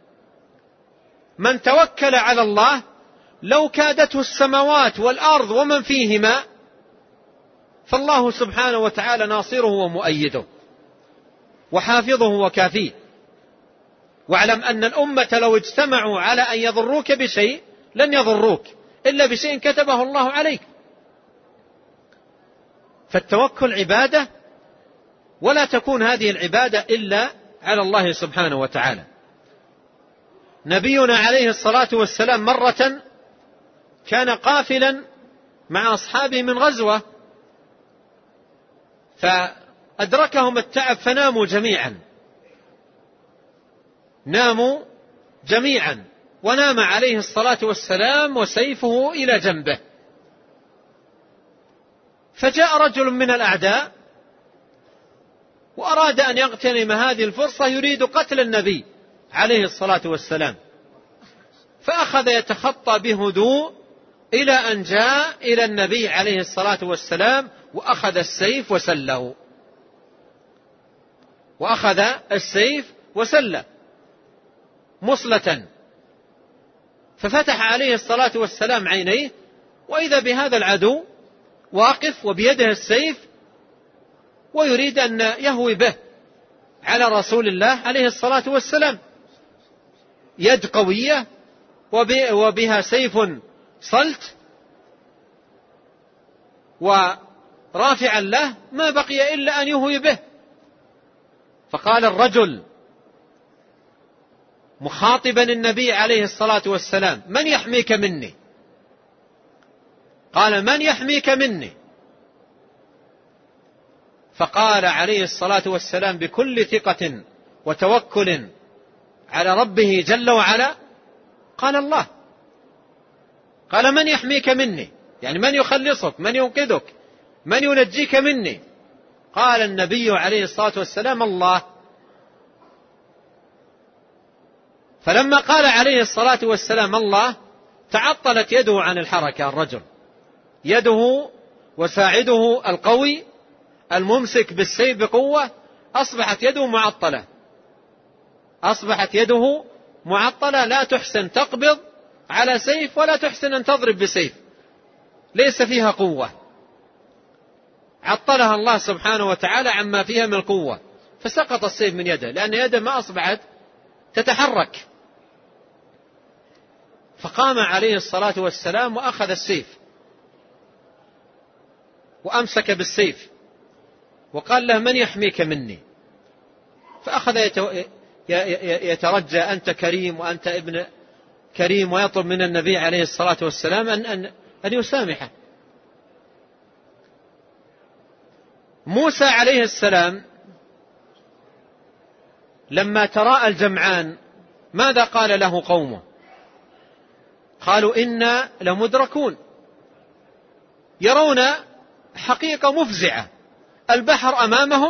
من توكل على الله لو كادته السماوات والأرض ومن فيهما فالله سبحانه وتعالى ناصره ومؤيده وحافظه وكافيه. واعلم أن الأمة لو اجتمعوا على أن يضروك بشيء لن يضروك إلا بشيء كتبه الله عليك. فالتوكل عبادة، ولا تكون هذه العبادة إلا على الله سبحانه وتعالى. نبينا عليه الصلاة والسلام مرة كان قافلا مع أصحابه من غزوة، فأدركهم التعب فناموا جميعا، ناموا جميعا ونام عليه الصلاة والسلام وسيفه إلى جنبه. فجاء رجل من الأعداء وأراد أن يغتنم هذه الفرصة، يريد قتل النبي عليه الصلاة والسلام، فأخذ يتخطى بهدوء إلى أن جاء إلى النبي عليه الصلاة والسلام وأخذ السيف وسله، وأخذ السيف وسله مصلة، ففتح عليه الصلاة والسلام عينيه وإذا بهذا العدو واقف وبيده السيف ويريد أن يهوي به على رسول الله عليه الصلاة والسلام، يد قوية وبها سيف صلت ورافعا له، ما بقي إلا أن يهوي به. فقال الرجل مخاطبا النبي عليه الصلاة والسلام: من يحميك مني؟ قال: من يحميك مني؟ فقال عليه الصلاة والسلام بكل ثقة وتوكل على ربه جل وعلا: قال الله. قال: من يحميك مني؟ يعني من يخلصك، من ينقذك، من ينجيك مني؟ قال النبي عليه الصلاة والسلام: الله. فلما قال عليه الصلاة والسلام الله تعطلت يده عن الحركة، الرجل يده وساعده القوي الممسك بالسيف بقوة أصبحت يده معطلة، أصبحت يده معطلة، لا تحسن تقبض على سيف ولا تحسن أن تضرب بسيف، ليس فيها قوة، عطلها الله سبحانه وتعالى عما فيها من القوة، فسقط السيف من يده لأن يده ما أصبحت تتحرك. فقام عليه الصلاة والسلام وأخذ السيف وأمسك بالسيف وقال له: من يحميك مني؟ فأخذ يترجى: أنت كريم وأنت ابن كريم، ويطلب من النبي عليه الصلاة والسلام أن, أن, أن يسامحه. موسى عليه السلام لما تراءى الجمعان ماذا قال له قومه؟ قالوا: إنا لمدركون. يرون حقيقة مفزعة، البحر أمامهم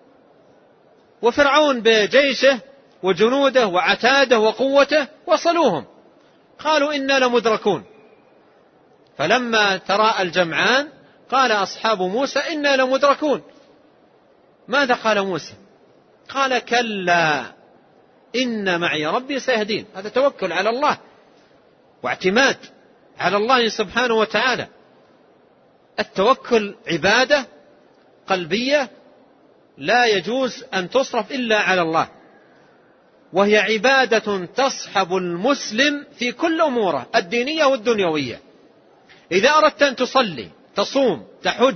وفرعون بجيشه وجنوده وعتاده وقوته وصلوهم، قالوا: إنا لمدركون. فلما تراءى الجمعان قال أصحاب موسى: إنا لمدركون. ماذا قال موسى؟ قال: كلا إن معي ربي سيهدين. هذا توكل على الله واعتماد على الله سبحانه وتعالى. التوكل عبادة قلبية لا يجوز أن تصرف إلا على الله، وهي عبادة تصحب المسلم في كل أموره الدينية والدنيوية. إذا أردت أن تصلي، تصوم، تحج،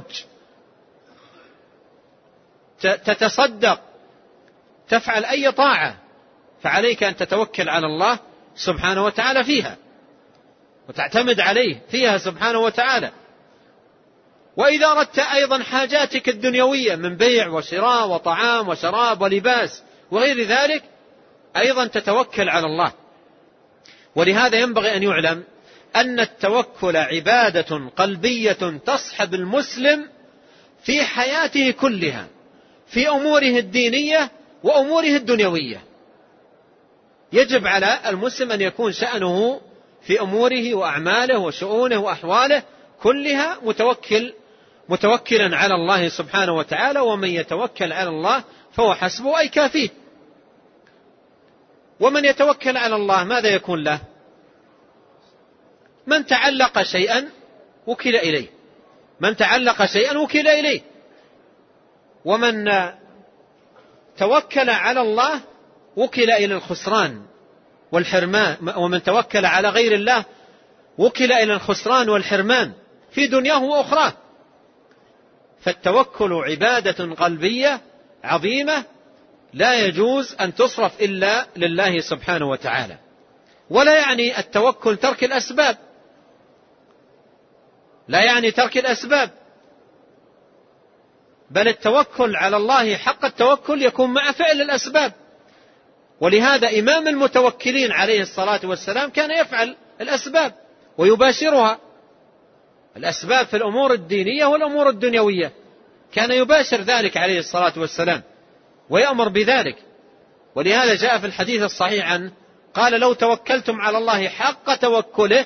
تتصدق، تفعل أي طاعة، فعليك أن تتوكل على الله سبحانه وتعالى فيها وتعتمد عليه فيها سبحانه وتعالى. وإذا أردت أيضا حاجاتك الدنيوية من بيع وشراء وطعام وشراب ولباس وغير ذلك أيضا تتوكل على الله. ولهذا ينبغي أن يعلم أن التوكل عبادة قلبية تصحب المسلم في حياته كلها، في أموره الدينية وأموره الدنيوية. يجب على المسلم أن يكون شأنه في أموره وأعماله وشؤونه وأحواله كلها متوكل متوكلا على الله سبحانه وتعالى، ومن يتوكل على الله فهو حسبه أي كافيه. ومن يتوكل على الله ماذا يكون له؟ من تعلق شيئا وكل إليه، من تعلق شيئا وكل إليه. ومن توكل على الله وكل إلى الخسران والحرمان، ومن توكل على غير الله وكل إلى الخسران والحرمان في دنياه وأخراه. فالتوكل عبادة قلبية عظيمة لا يجوز أن تصرف إلا لله سبحانه وتعالى. ولا يعني التوكل ترك الأسباب، لا يعني ترك الأسباب، بل التوكل على الله حق التوكل يكون مع فعل الأسباب. ولهذا إمام المتوكلين عليه الصلاة والسلام كان يفعل الأسباب ويباشرها، الأسباب في الأمور الدينية والأمور الدنيوية، كان يباشر ذلك عليه الصلاة والسلام ويأمر بذلك. ولهذا جاء في الحديث الصحيح عنه قال: لو توكلتم على الله حق توكله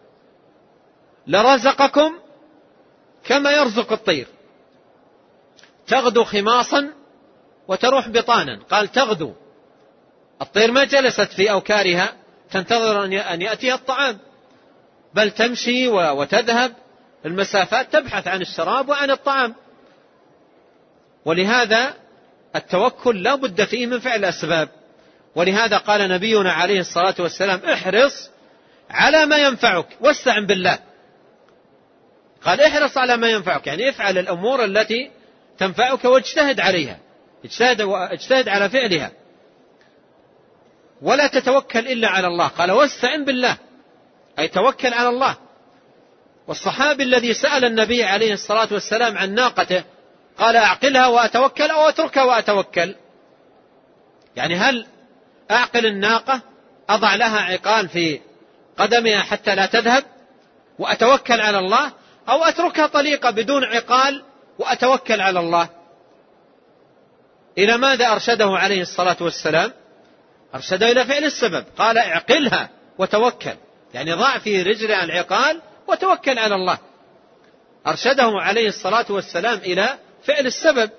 لرزقكم كما يرزق الطير، تغدو خماصا وتروح بطانا. قال تغدو، الطير ما جلست في أوكارها تنتظر أن يأتيها الطعام، بل تمشي وتذهب المسافات تبحث عن الشراب وعن الطعام. ولهذا التوكل لا بد فيه من فعل الأسباب. ولهذا قال نبينا عليه الصلاة والسلام: احرص على ما ينفعك واستعن بالله. قال احرص على ما ينفعك، يعني افعل الأمور التي تنفعك واجتهد عليها، اجتهد, اجتهد على فعلها، ولا تتوكل إلا على الله. قال واستعن بالله، أي توكل على الله. والصحابي الذي سأل النبي عليه الصلاة والسلام عن ناقته قال: أعقلها وأتوكل أو أتركها وأتوكل؟ يعني هل أعقل الناقة أضع لها عقال في قدمها حتى لا تذهب وأتوكل على الله، أو أتركها طليقة بدون عقال وأتوكل على الله؟ إلى ماذا أرشده عليه الصلاة والسلام؟ أرشده إلى فعل السبب. قال: اعقلها وتوكل، يعني ضع في رجلها العقال وتوكل على الله. أرشده عليه الصلاة والسلام إلى فعل السبب.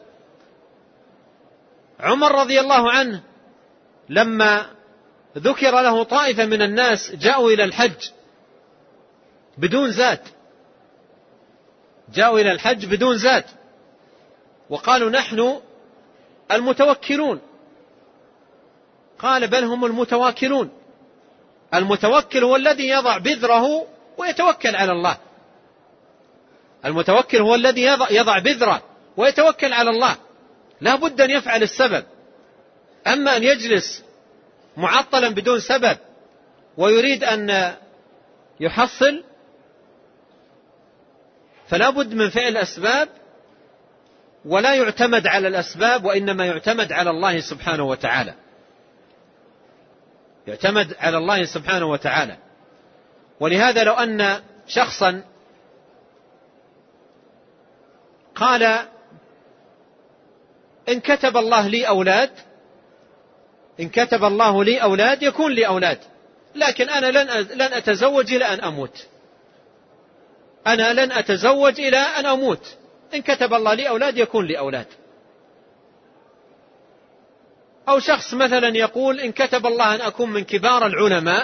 عمر رضي الله عنه لما ذكر له طائفة من الناس جاءوا إلى الحج بدون زاد، جاءوا إلى الحج بدون زاد وقالوا: نحن المتوكلون. قال: بل هم المتواكلون. المتوكل هو الذي يضع بذره ويتوكل على الله. المتوكل هو الذي يضع بذره ويتوكل على الله، لا بد أن يفعل السبب. أما أن يجلس معطلا بدون سبب ويريد أن يحصل فلا بد من فعل الأسباب، ولا يعتمد على الأسباب، وإنما يعتمد على الله سبحانه وتعالى، يعتمد على الله سبحانه وتعالى. ولهذا لو أن شخصا قال: إن كتب الله لي أولاد، إن كتب الله لي أولاد يكون لي أولاد، لكن أنا لن لن أتزوج إلى أن أموت، أنا لن أتزوج إلى أن أموت، إن كتب الله لي أولاد يكون لي أولاد. أو شخص مثلا يقول: إن كتب الله أن أكون من كبار العلماء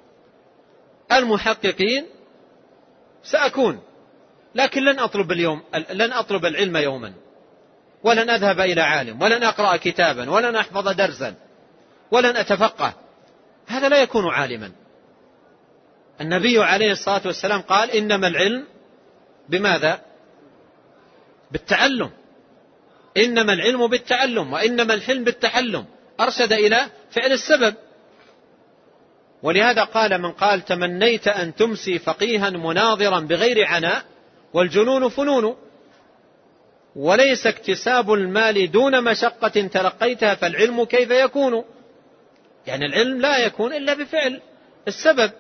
المحققين سأكون، لكن لن أطلب اليوم لن أطلب العلم يوما، ولن أذهب إلى عالم، ولن أقرأ كتابا، ولن أحفظ درسا، ولن أتفقه. هذا لا يكون عالما. النبي عليه الصلاة والسلام قال: إنما العلم بماذا؟ بالتعلم. إنما العلم بالتعلم، وإنما الحلم بالتحلم. أرشد إلى فعل السبب. ولهذا قال من قال: تمنيت أن تمسي فقيها مناظرا بغير عناء، والجنون فنون، وليس اكتساب المال دون مشقة تلقيتها، فالعلم كيف يكون؟ يعني العلم لا يكون إلا بفعل السبب.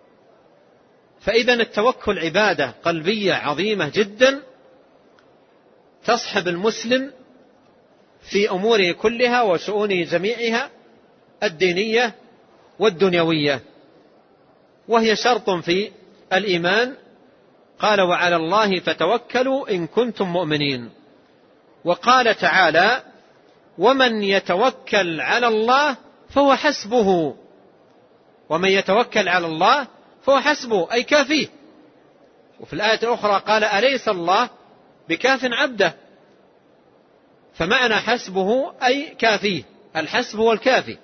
فإذا التوكل عبادة قلبية عظيمة جدا، تصحب المسلم في أموره كلها وشؤونه جميعها الدينية والدنيوية، وهي شرط في الإيمان. قال وعلى الله فتوكلوا إن كنتم مؤمنين. وقال تعالى ومن يتوكل على الله فهو حسبه، ومن يتوكل على الله فهو حسبه أي كافيه. وفي الآية الأخرى قال أليس الله بكاف عبده، فمعنى حسبه أي كافيه، الحسب هو الكافي.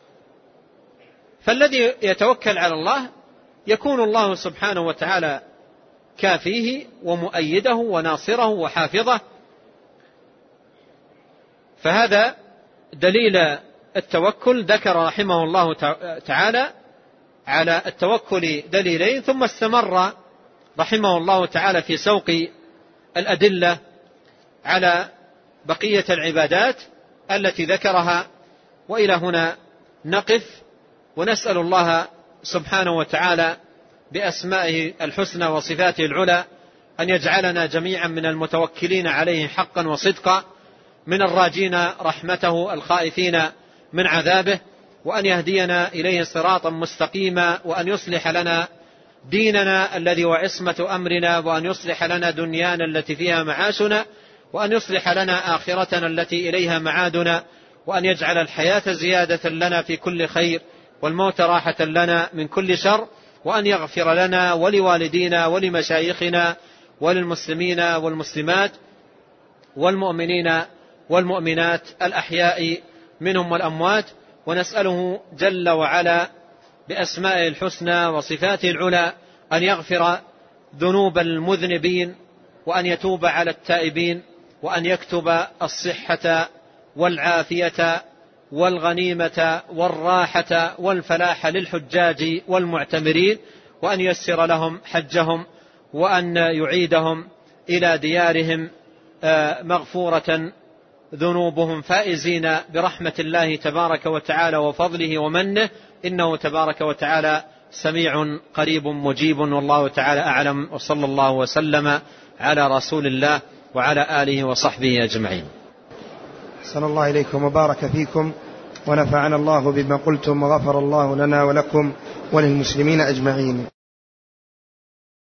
فالذي يتوكل على الله يكون الله سبحانه وتعالى كافيه ومؤيده وناصره وحافظه. فهذا دليل التوكل. ذكر رحمه الله تعالى على التوكل دليلين، ثم استمر رحمه الله تعالى في سوق الأدلة على بقية العبادات التي ذكرها. وإلى هنا نقف، ونسأل الله سبحانه وتعالى بأسمائه الحسنى وصفاته العلى أن يجعلنا جميعا من المتوكلين عليه حقا وصدقا، من الراجين رحمته الخائفين من عذابه، وأن يهدينا إليه صراطا مستقيما، وأن يصلح لنا ديننا الذي هو عصمة أمرنا، وأن يصلح لنا دنيانا التي فيها معاشنا، وأن يصلح لنا آخرتنا التي إليها معادنا، وأن يجعل الحياة زيادة لنا في كل خير والموت راحة لنا من كل شر، وأن يغفر لنا ولوالدينا ولمشايخنا وللمسلمين والمسلمات والمؤمنين والمؤمنات الأحياء منهم والأموات. ونسأله جل وعلا بأسمائه الحسنى وصفاته العلى أن يغفر ذنوب المذنبين، وأن يتوب على التائبين، وأن يكتب الصحة والعافية والغنيمة والراحة والفلاح للحجاج والمعتمرين، وأن ييسر لهم حجهم، وأن يعيدهم إلى ديارهم مغفورة ذنوبهم فائزين برحمة الله تبارك وتعالى وفضله ومنه، إنه تبارك وتعالى سميع قريب مجيب. والله تعالى أعلم، وصلى الله وسلم على رسول الله وعلى آله وصحبه أجمعين. أحسن الله إليكم وبارك فيكم، ونفعنا الله بما قلتم، وغفر الله لنا ولكم وللمسلمين أجمعين.